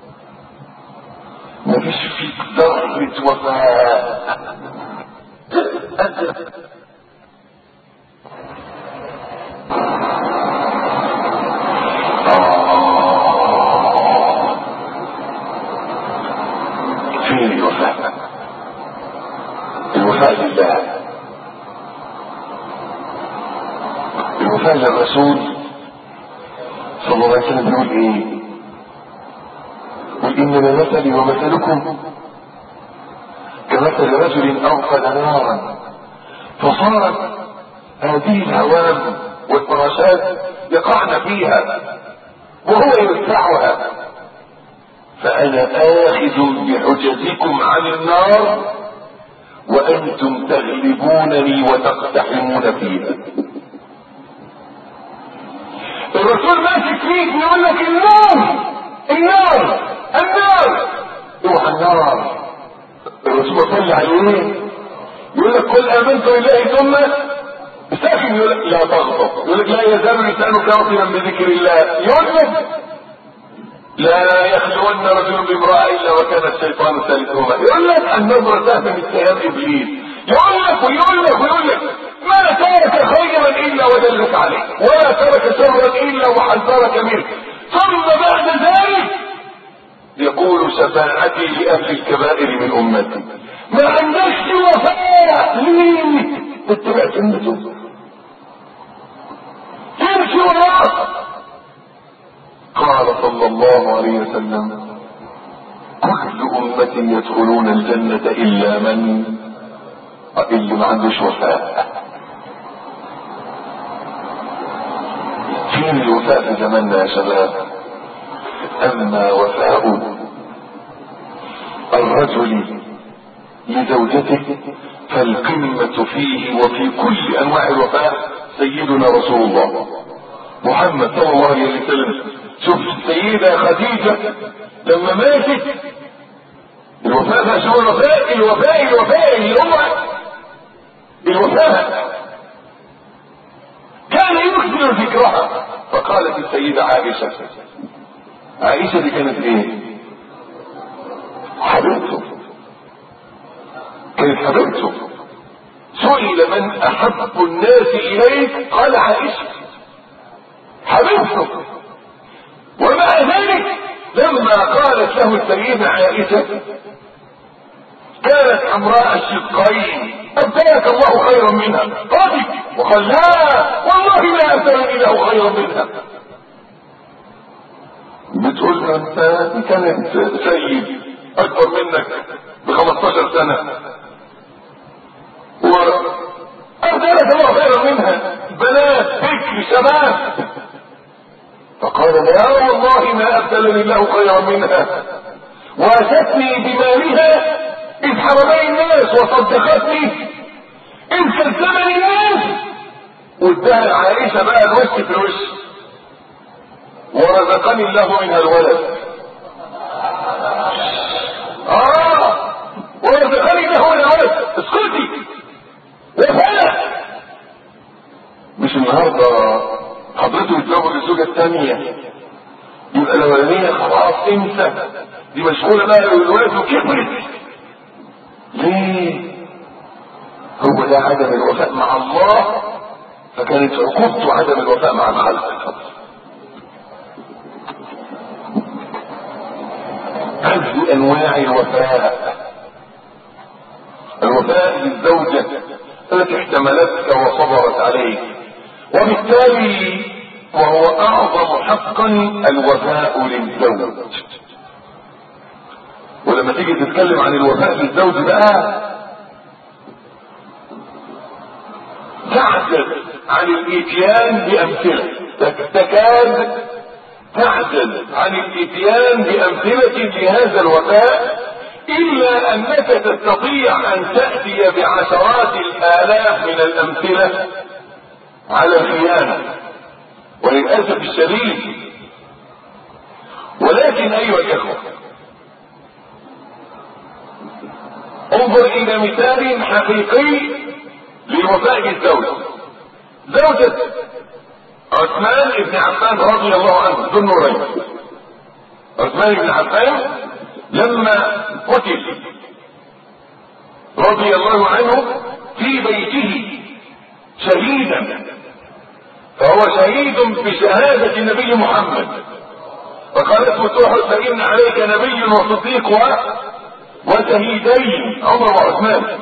مفيش فيك ذرة وفاء. فين الوفاء؟ الوفاء لله، الوفاء للرسول صلى الله عليه وسلم. بيقول ايه؟ قل انما مثلي ومثلكم كمثل رجل اوقد نارا فصارت هذه الهوام والفراشات يقعن فيها وهو يدفعها، فانا اخذ بحجزكم عن النار وانتم تغلبونني وتقتحمون فيها. الرسول ماسك فيك يقول لك النار النار النار اوعى النار. الرسول صلى عليه يقول لك قل امنت بالله ثم ساكن، يقول لك لا تغضب، يقول لك لا يزال لسانك رطبا بذكر الله، يقول لك لا يخلون رجل بامرأة الا وكان الشيطان ثالثهما. يقول لك النظرة سهم من سهام ابليس، يقول لك ويقول لك ويقول لك ما ترك خيرا الا ودلك عليه، ولا ترك شرا الا وحذرك منه، ثم بعد ذلك يقول شفاعتي لاهل الكبائر من امتي. ما عندكش وفاء ليه تتبع سنته تمشي وراه؟ قال صلى الله عليه وسلم كل امة يدخلون الجنة الا من اللي ما عندوش وفاء. فين الوفاء في زماننا يا شباب؟ اما وفاء الرجل لزوجته فالقمة فيه وفي كل انواع الوفاء سيدنا رسول الله محمد صلى الله عليه وسلم. شوف السيدة خديجة لما ماتت، الوفاء ده شو الوفاء؟ الوفاء الوفاء اللي هو الوفاء كان يكثر ذكرها. فقالت السيدة عائشة، عائشة دي كانت ايه؟ حبيبته، كانت حبيبته. سئل من احب الناس اليك قال عائشة حبيبته. ومع ذلك لما قالت له السيدة عائشة كانت حمراء الشقين ابدلك الله خيرا منها، غضب وقال لا والله لا ابدلني له خيرا منها. بتقول له انت كانت سيد اكبر منك ب خمستاشر سنة وابدلك الله خيرا منها، بنات فكر شباب. فقال لا والله ما ابدلني الله خيرا منها، واتتني بمالها اذ حرمني الناس وصدقتني اذ كذبني الناس، وادها عائشة بقى الوش في الوش، ورزقني الله منها الولد. اه ورزقني الله منها الولد. اسكتي وفلا مش النهارده حضرته يتزوج الزوجة الثانية يبقى الاولانية خلاص انسى دي مشغولة بقى بالولاد وكبرت. ليه؟ هو ده عدم الوفاء مع الله، فكانت عقوبته عدم الوفاء مع الخلق. هذه انواع الوفاء. الوفاء للزوجة التي احتملتك وصبرت عليك، وبالتالي وهو اعظم حقا الوفاء للزوج. ولما تيجي تتكلم عن الوفاء للزوج بقى تعجز عن الاتيان بامثله، تكاد تعجز عن الاتيان بامثله لهذا الوفاء، الا انك تستطيع ان تاتي بعشرات الالاف من الامثله على الخيانه وللاسف الشديد. ولكن ايها الاخوه انظر الى مثال حقيقي للوفاء بالزوج. زوجة عثمان بن عفان رضي الله عنه ذو النورين، عثمان بن عفان لما قتل رضي الله عنه في بيته شهيدا، فهو شهيد بشهادة النبي محمد، فقالت فتوح فإن عليك نبي وصديق وشهيدين عمر وعثمان.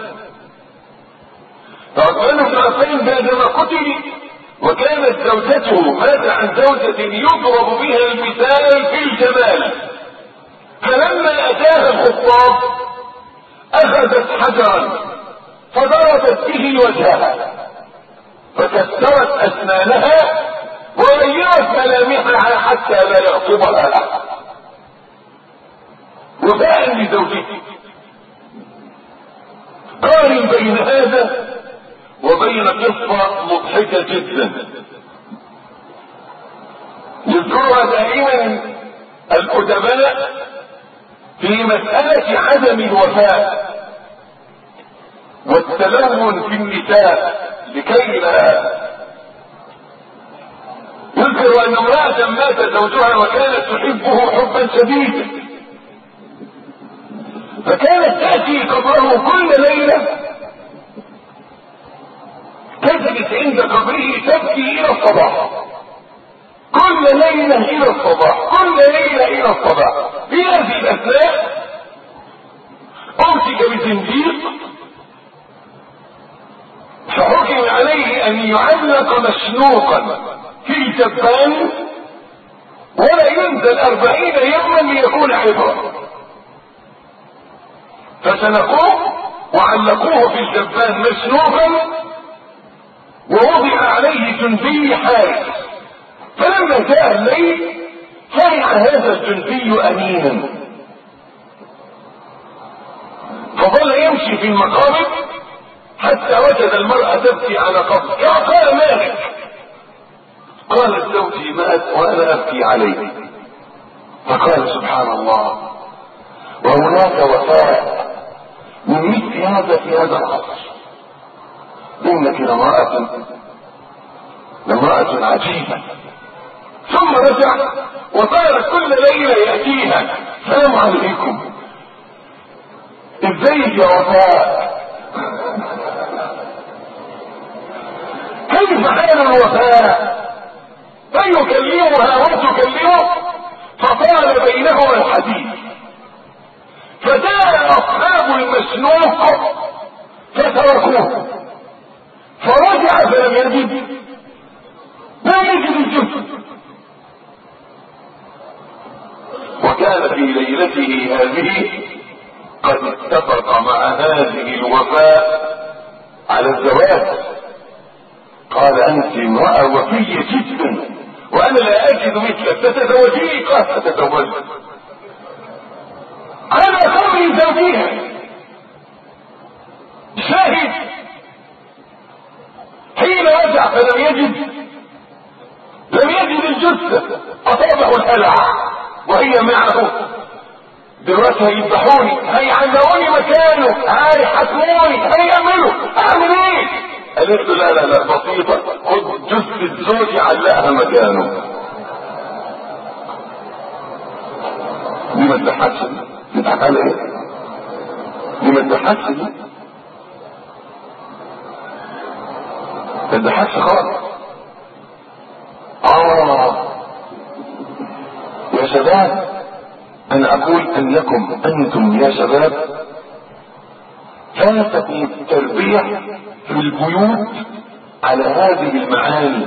فعثمان بن عفان بعدما قتل وكانت زوجته مات عن زوجة يضرب بها المثال في الجمال، فلما اتاها الخطاب اخذت حجرا فضربت به وجهها فكسرت اسنانها وغيرت ملامحها حتى لا يخطبها احد وفاء لزوجته. قارن بين هذا وبين قصة مضحكة جدا يذكرها دائما الأدباء في مسألة عدم الوفاء والتلون في النساء لكي لا. يذكر له ان امرأة مات زوجها وكانت تحبه حبا شديدا، فكانت تأتي قبره كل ليلة، تجلس عند قبره تبكي الى الصباح، كل ليلة الى الصباح، كل ليلة الى الصباح. في هذه الاثناء امسك بزنديق فحكم عليه ان يعلق مشنوقا في الجبان ولا ينزل اربعين يوما ليكون عبرة، فسنقوه وعلقوه في الجبان مشنوقا ووضع عليه جندي حارس. فلما جاء الليل فرع هذا الجندي امينا، فظل يمشي في المقابر حتى وجد المرأة تبكي على قبر. قال مالك؟ قالت زوجي مات وانا ابكي عليه. فقال سبحان الله، وهناك وفاء من مثل هذا في هذا العصر، انك لامرأة لامرأة عجيبة. ثم رجع وصار كل ليلة يأتيها، السلام عليكم، ازيك يا وفاء، كيف حال الوفاء؟ فيكلمها وتكلمه، فطال بينهما الحديث. فجاء اصحاب المشنوق فتركوه، فرجع فلم يجد لم يجد الجثة. وكان في ليلته هذه قد اتفق مع هذه الوفاء على الزواج. قال انت امرأة وفية جدا وانا لا اجد مثلك، تتزوجي؟ قال تتزوج على خمر زوجها. شاهد حين رجع فلم يجد لم يجد الجثة، اصابه الهلع وهي معه. دلوقتي هيذبحوني، هيعلقوني مكانه، هيحكموني، هيعملوا، اعمل ايه؟ قالت له لا لا لا بسيطة، خد جثة زوجي علقها مكانه. دي ما تضحكش، تضحك على ايه؟ دي ما تضحكش، دي ما تضحكش خالص. اه يا شباب، انا اقول انكم انتم يا شباب فاتكم التربية في البيوت على هذه المعاني،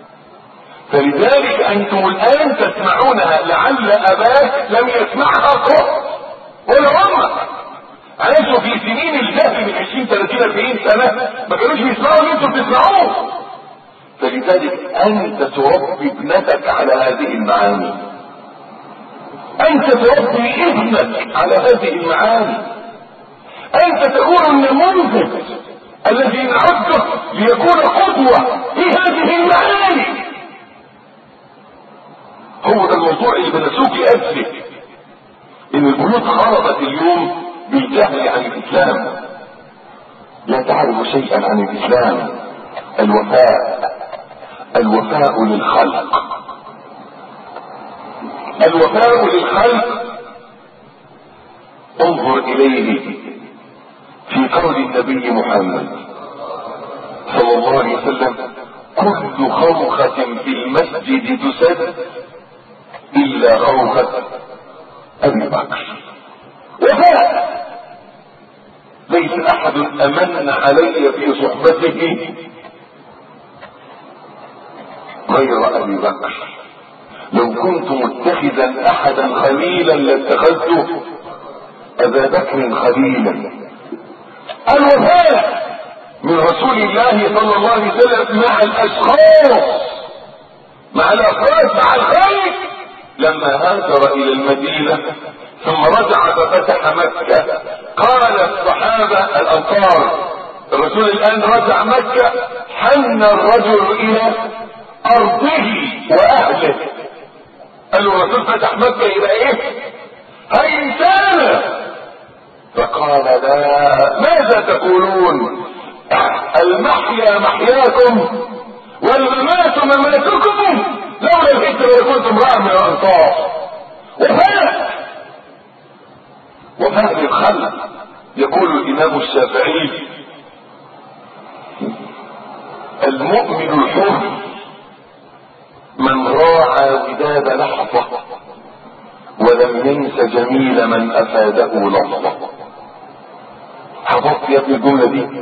فلذلك انتم الان تسمعونها، لعل اباك لم يسمعها قط ولا امك، عاشوا في سنين الجهل من عشرين ثلاثين اربعين سنة ما كانوش بيسمعوا اللي انتم بتسمعوه. فلذلك انت تربي ابنتك على هذه المعاني، انت تربي ابنك على هذه المعاني، انت تكون النموذج الذي نعده ليكون قدوة في هذه المعاني. هو ده الموضوع اللي بنسوق لاجله، ان البيوت خربت اليوم بالجهل عن الاسلام، لا تعرف شيئا عن الاسلام. الوفاء، الوفاء للخلق، الوفاء للخلق. انظر اليه في قول النبي محمد صلى الله عليه وسلم: كل خوخة في المسجد تسد الا خوخة ابي بكر. وفاء، ليس احد امن علي في صحبته غير ابي بكر. لو كنت متخذا احدا خليلا لاتخذته ابا بكر خليلا. الوفاء من رسول الله صلى الله عليه وسلم مع الاشخاص، مع الافراد، مع الخلق. لما هاجر الى المدينة ثم رجع ففتح مكة، قال الصحابة الانصار: الرسول الان رجع مكة، حن الرجل الى ارضه واهله. قال له الرسول فتح مكة يبقى ايه؟ هينسانا. فقال: لا، ماذا تقولون؟ المحيا محياكم والممات مماتكم. لولا الهجرة لكنت امرأة من الانصار. وفاء وفاء للخلق. يقول الامام الشافعي المؤمن الحر من راعى وداد لحظة ولم ينس جميل من افاده لحظة. حفظت يا ابن الجملة دي؟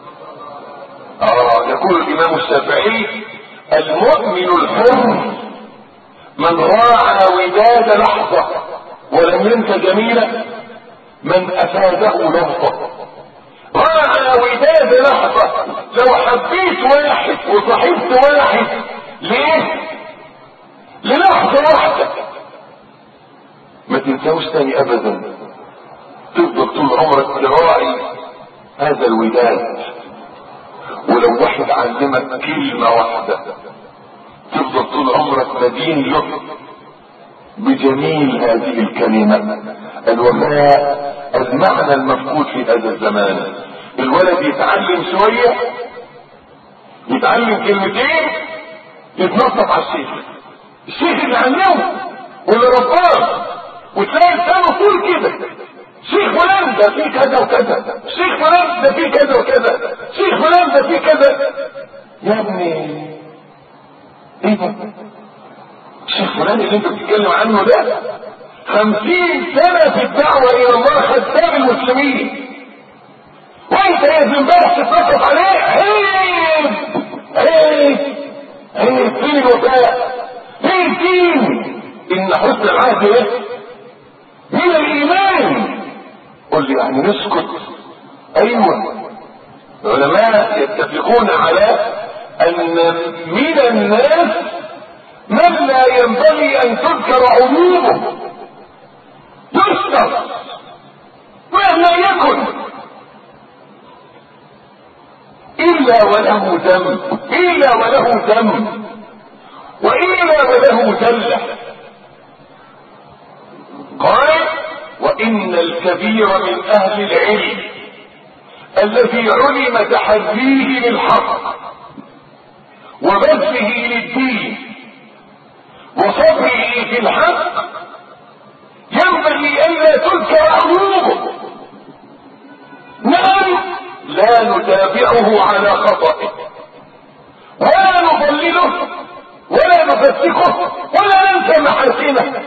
اه يقول الامام الشافعي المؤمن الحر من راعى وداد لحظة ولم ينس جميل من افاده لحظة. راعى وداد لحظة، لو حبيت واحد وصحبت واحد ليه؟ للحظة واحدة ما تنساوش تاني ابدا. تفضل طول عمرك تراعي هذا الوداد. ولو واحد علمك كلمة واحدة تفضل طول عمرك مدين له بجميل هذه الكلمة. الوفاء المعنى المفقود في هذا الزمان. الولد يتعلم شوية، يتعلم كلمتين، يتنصف على الشيخ. الشيخ اللي علمه واللي رباه، وتلاقي لسانه طول كده. شيخ فلان ده فيه كذا وكذا، شيخ فلان ده فيه كذا وكذا، شيخ فلان ده فيه كذا. يا ابني ايه ده؟ الشيخ فلان اللي انت بتتكلم عنه ده خمسين سنة في الدعوة الى الله خدام المسلمين، وانت يا ابن امبارح تتصرف عليه. عيب عيب عيب. فين الوفاء؟ فين الدين؟ ان حسن العهد ايه؟ من الايمان. قل لي يعني نسكت؟ ايوه. العلماء يتفقون على ان من الناس من لا ينبغي ان تذكر عيوبه، يستر مهما يكن الا وله ذنب، الا وله ذنب، والا وله ذله. قال وان الكبير من اهل العلم الذي علم تحريه للحق وبذله للدين وصبره في الحق ينبغي الا تذكر عيوبه. نعم لا نتابعه على خطئه ولا نضلله ولا نفسقه ولا ننسى محاسنه.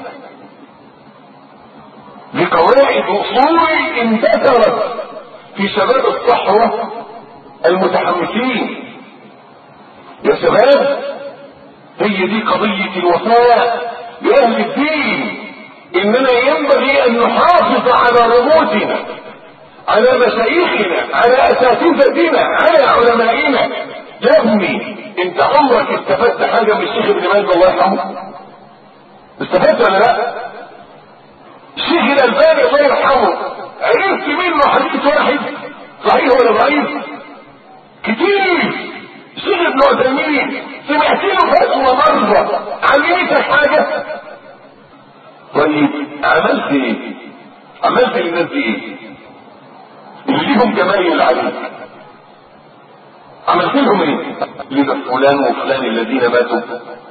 بقواعد اصول انتثرت في شباب الصحوة المتحمسين. يا شباب هي دي قضية الوفاء لأهل الدين. إننا ينبغي أن نحافظ على رموزنا، على مشايخنا، على أساتذتنا، على علمائنا. يا ابني انت عمرك استفدت حاجة من الشيخ ابن باز الله يرحمه؟ استفدت ولا لا؟ الشيخ الألباني الله يرحمه عرفت منه حديث واحد صحيح ولا ضعيف؟ كتير. الشيخ ابن عثيمين سمعت له فتوى مرة علمتك حاجة؟ طيب عملت ايه؟ عملت للناس دي ايه؟ اللي ليهم جمايل عليك عملت لهم ايه؟ لذا فلان وفلان الذين ماتوا.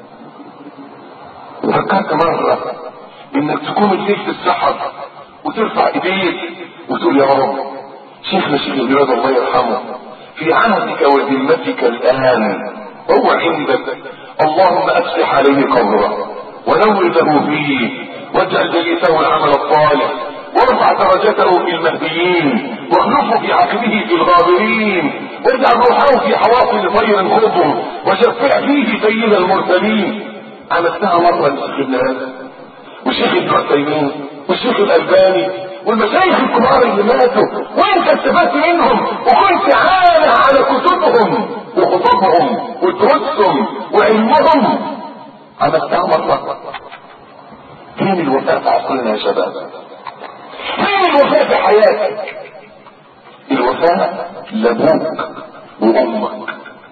فكرت مرة انك تكون الليل في السحر وترفع ايديك وتقول يا رب شيخنا شيخ البلاد الله يرحمه في عهدك وذمتك الان هو عندك، اللهم افسح عليه قبره ونور له فيه واجعل جليسه العمل الصالح وارفع درجته في المهديين واخلفه في عقبه في الغابرين واجعل روحه في حواصل طير خضر وشفع فيه سيد المرسلين. عملتها مرة للشيخ ابن باز والشيخ ابن عثيمين والشيخ الألباني والمشايخ الكبار اللي ماتوا، وانت استفدت منهم وكنت عالة على كتبهم وخطبهم ودروسهم وعلمهم. عملتها مرة. فين الوفاء في عصرنا يا شباب؟ فين الوفاء في حياتك؟ الوفاء لابوك وامك،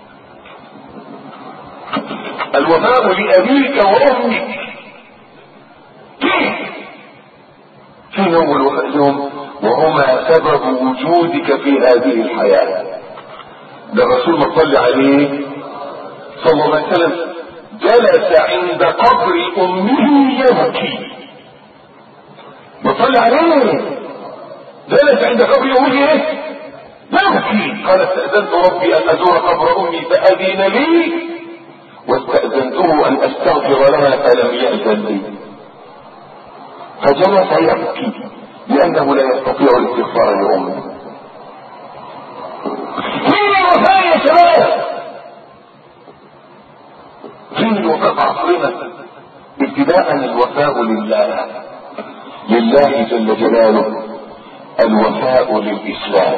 الوفاء لابيك وامك. كيف؟ فين هو الوفاء لهم وهما سبب وجودك في هذه الحياة؟ ده الرسول ما صلى عليه صلى الله عليه وسلم جلس عند قبر امه يبكي. بصلي عليه. جلس عند قبر امه ايه؟ يبكي. قال استأذنت ربي ان ازور قبر امي فاذن لي، واستأذنته ان استغفر لها فلم يأذن لي. فجلس يبكي لانه لا يستطيع الاستغفار لامه. فين الوفاء يا شباب؟ فين الوفاء في عصرنا؟ ابتداء الوفاء لله، لله جل جلاله، الوفاء للإسلام،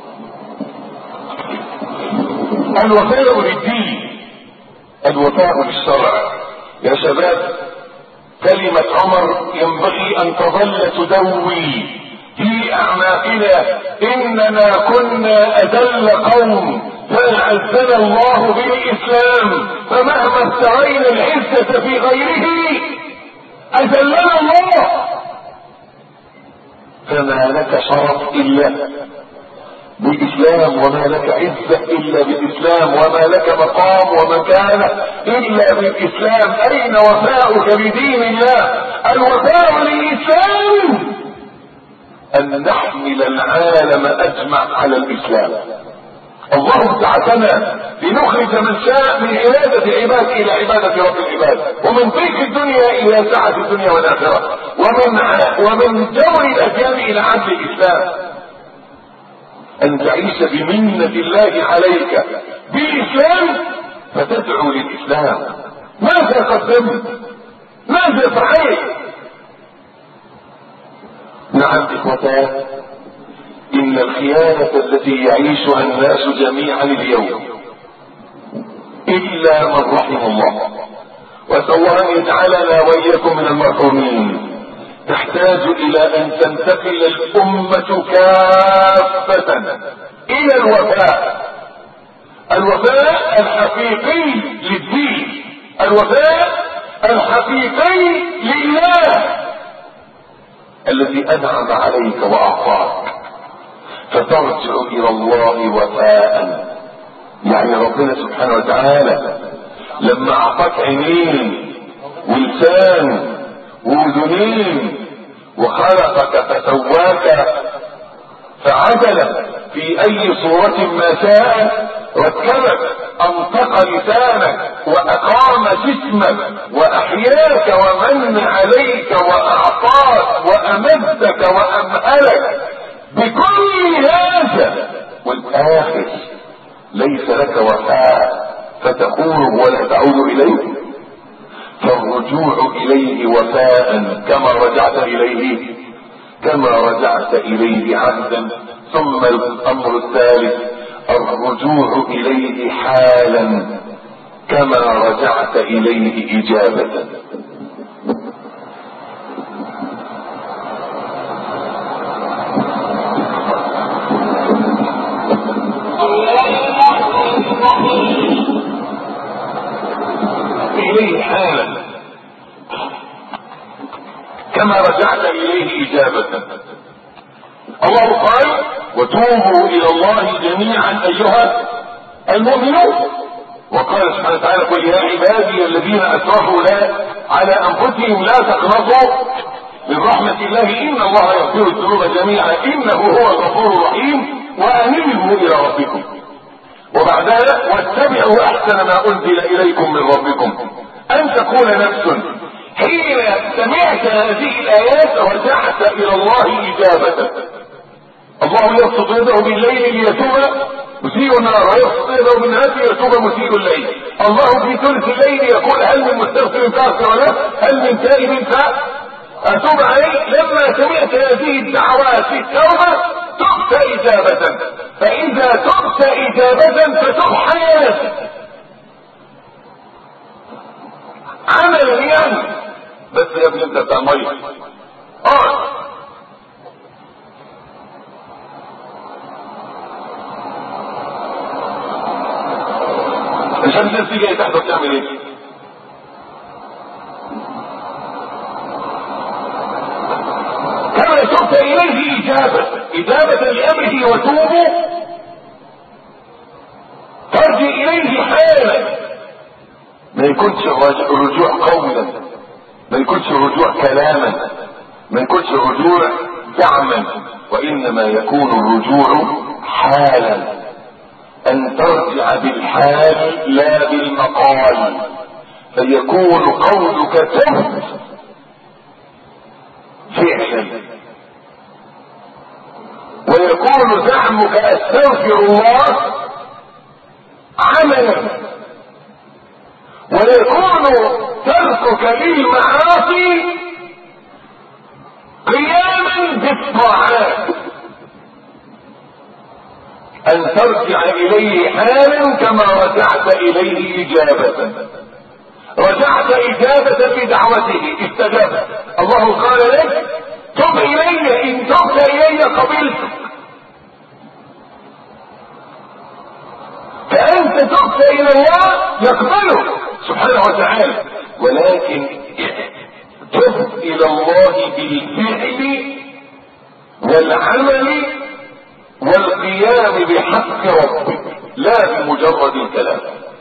الوفاء للدين، الوفاء للشرع. يا شباب كلمة عمر ينبغي ان تظل تدوي في اعماقنا. اننا كنا اذل قوم فاعزنا الله بالاسلام، فمهما استوينا العزة في غيره اذلنا الله. فما لك شرف الا بالاسلام، وما لك عزة الا بالاسلام، وما لك مقام ومكانة الا بالاسلام. اين وفاؤك لدين الله؟ الوفاء للاسلام ان نحمل العالم اجمع على الاسلام. الله ابتعثنا لنخرج من شاء من عبادة عباد الى عبادة رب العباد، ومن ضيق الدنيا الى سعة الدنيا والاخرة، ومن ومن جور الاديان الى عدل الاسلام. ان تعيش بمنة الله عليك بالاسلام فتدعو للاسلام. ماذا قدمت؟ ماذا فعلت؟ نعم اخوتان، ان الخيانة التي يعيشها الناس جميعا اليوم الا من رحم الله، واسال الله ان يجعلنا واياكم من المرحومين، تحتاج الى ان تنتقل الامة كافة الى الوفاء، الوفاء الحقيقي للدين، الوفاء الحقيقي لله الذي انعم عليك واعطاك، فترجع الى الله وفاء. يعني ربنا سبحانه وتعالى لما اعطاك عينين ولسان واذنين وخلقك فسواك فعدلك في اي صورة ما شاء، ركبك، انطق لسانك، واقام جسمك، واحياك، ومن عليك، واعطاك، وامدك، وامهلك بكل هذا، والاخر ليس لك وفاء فتقول ولا تعود اليه. فالرجوع اليه وفاء كما رجعت اليه كما رجعت اليه عهدا. ثم الامر الثالث الرجوع اليه حالا كما رجعت اليه اجابة. اليه حالا كما رجعت اليه اجابة. الله قال وتوبوا الى الله جميعا ايها المؤمنون، وقال سبحانه وتعالى قل يا عبادي الذين اسرفوا لا على انفسهم لا تقنطوا من رحمة الله ان الله يغفر الذنوب جميعا انه هو الغفور الرحيم وانيبوا الى ربكم. وبعدها واتبعوا احسن ما انزل اليكم من ربكم ان تقول نفس حين سمعت هذه الايات رجعت الى الله اجابة. الله يبسط يده بالليل ليتوب مسيء النهار، ويبسط يده بالنهار ليتوب مسيء الليل. الله في ثلث الليل يقول هل من مستغفر فاغفر له، هل من تائب فاتوب عليه. لما سمعت هذه الدعوات في التوبة تبت اجابة، فاذا تبت اجابة فتب حياة عمل يعني. بس يا ابني انت بتاع ميه اه الشمس نفسي جاي تحت بتعمل ايه؟ كما تبت اليه اجابة اجابة لامره وتوبوا ترجع اليه حالا ما يكونش الرجوع قولا، ما يكونش الرجوع كلاما، ما يكونش الرجوع زعما، وانما يكون الرجوع حالا، ان ترجع بالحال لا بالمقال، فيكون قولك تبت فعلا، ويكون زعمك استغفر الله عملا، ويكون تركك للمعاصي قياما بالطاعات، ان ترجع اليه حالا كما رجعت اليه اجابة. رجعت اجابة بدعوته استجاب، الله قال لك تب الي، ان تبت الي قبلتك، فانت تبت الى الله يقبله سبحانه وتعالى، ولكن تب الى الله بالفعل والعمل والقيام بحق ربك لا بمجرد الكلام.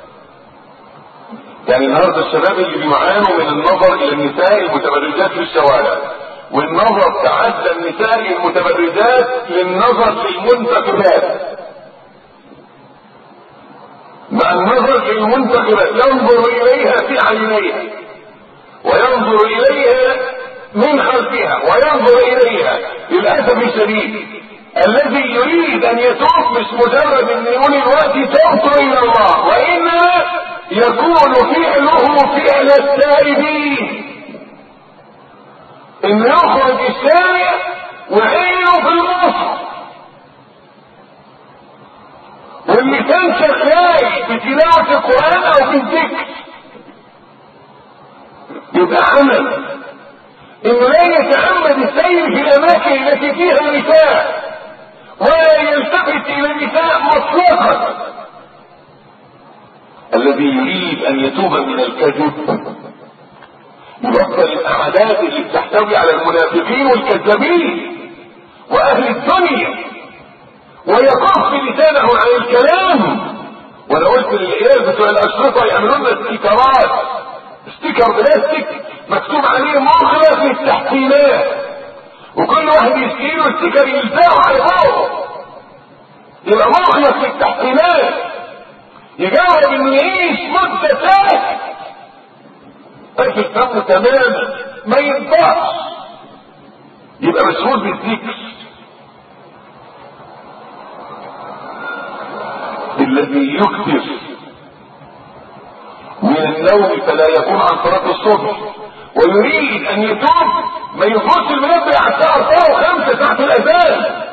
يعني النهارده الشباب اللي بيعانوا من النظر الى النساء المتبرجات في الشوارع، والنظر تعدى النساء المتبرجات للنظر للمنتخبات، مع النظر للمنتخبات ينظر اليها في عينيها، وينظر اليها من خلفها، وينظر اليها. للاسف الشديد الذي يريد ان يتوب مش مجرد ان يقول الوقت تبت الى الله، وانما يكون فعله فعل التائبين، انه يخرج الشارع وعينه في المصحف واللسان شغال بتلاوة القرآن او بالذكر، يبقى عمل. انه لا يتعمد السير في الاماكن التي فيها نساء، ولا يلتفت الى النساء مطلقا. الذي يريد ان يتوب من الكذب يبطل الاعداد اللي بتحتوي على المنافقين والكذابين واهل الدنيا، ويكف لسانه عن الكلام. وانا قلت للعيال بتوع الاشرطه يعملوا لنا استيكرات، استيكر بلاستيك مكتوب عليه مخلص للتحكيمات، وكل واحد يشيله استيكر يلزقه على فوق يبقى مخلص للتحكيمات، يجرب انه يعيش مدة ساعة قفل فمه تماما ما ينفعش، يبقى مشغول بالذكر. الذي يكثر من النوم فلا يكون عن صلاة الصبح ويريد ان يتوب ما يفوتش المنبه على الساعة أربعة وخمسة ساعة الاذان،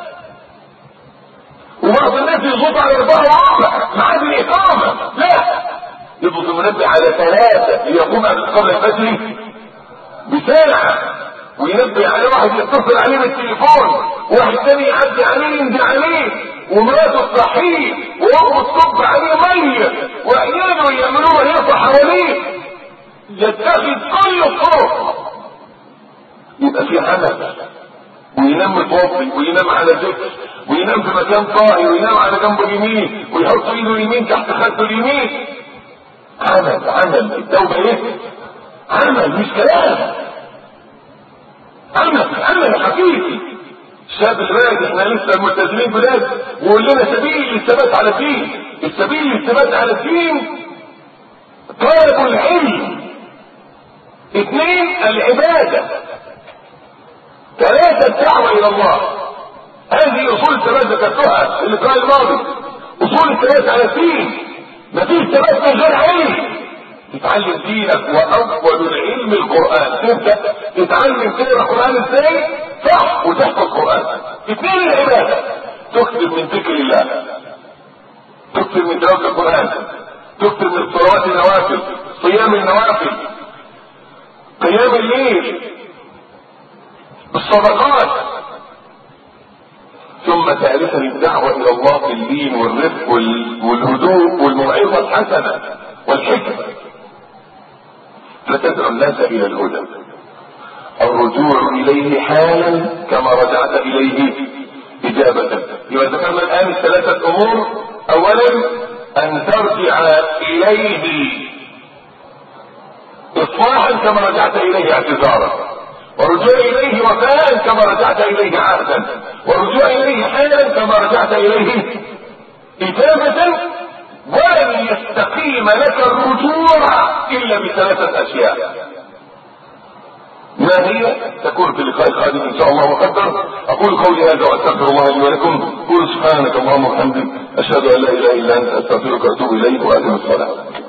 وبعض الناس يضغط على أربعة وربع ميعاد الإقامة، لا، يضغط المنبه على ثلاثة ليقوم قبل الفجر بساعة، وينبه على واحد يتصل عليه بالتليفون، وواحد تاني يعدي عليه ينزل عليه، ومراته تصحيه، وامه تصب عليه ميه، وعياله يعملوا رياضة حواليه، يتخذ كل الطرق. يبقى في عمل، وينام متوضي، وينام على ذكر، وينام في مكان طاهر، وينام على جنبه اليمين، ويحط ايده اليمين تحت خده اليمين. عمل عمل التوبه ايه؟ عمل مش كلام، عمل عمل حقيقي. الشاب اللي بالك احنا لسه ملتزمين بلاد ويقول لنا سبيل للثبات على الدين، السبيل للثبات على الدين طلب العلم، اثنين العباده، ثلاثة الدعوة الى الله. هذه اصول الثبات ذكرتها اللي قال الماضي، اصول الثبات على الدين. مفيش ثبات من غير علم. تتعلم دينك واول العلم القرآن، تبدأ تتعلم تقرا القرآن ازاي صح وتحفظ القرآن. اثنين العبادة، تكثر من ذكر الله، تكثر من تلاوة القرآن، تكثر من الصلوات النوافل، صيام النوافل، قيام الليل، الصدقات. ثم ثالثا الدعوة الى الله في اللين والرفق والهدوء والموعظة الحسنة والحكمة، فتدعو الناس الى الهدى. الرجوع اليه حالا كما رجعت اليه اجابة. يبقى ذكرنا الان الثلاثة امور. اولا ان ترجع اليه اصلاحا كما رجعت اليه اعتذارا، ورجوع اليه وفاء كما رجعت اليه عهدا، ورجوع اليه حالا كما رجعت اليه اجابة. ولن يستقيم لك الرجوع الا بثلاثة اشياء. ما هي؟ تكون في اللقاء القادم ان شاء الله وقدر. اقول قولي هذا واستغفر الله لي ولكم. قل سبحانك اللهم وبحمدك، اشهد ان لا اله الا انت، استغفرك واتوب اليك، واقم الصلاة.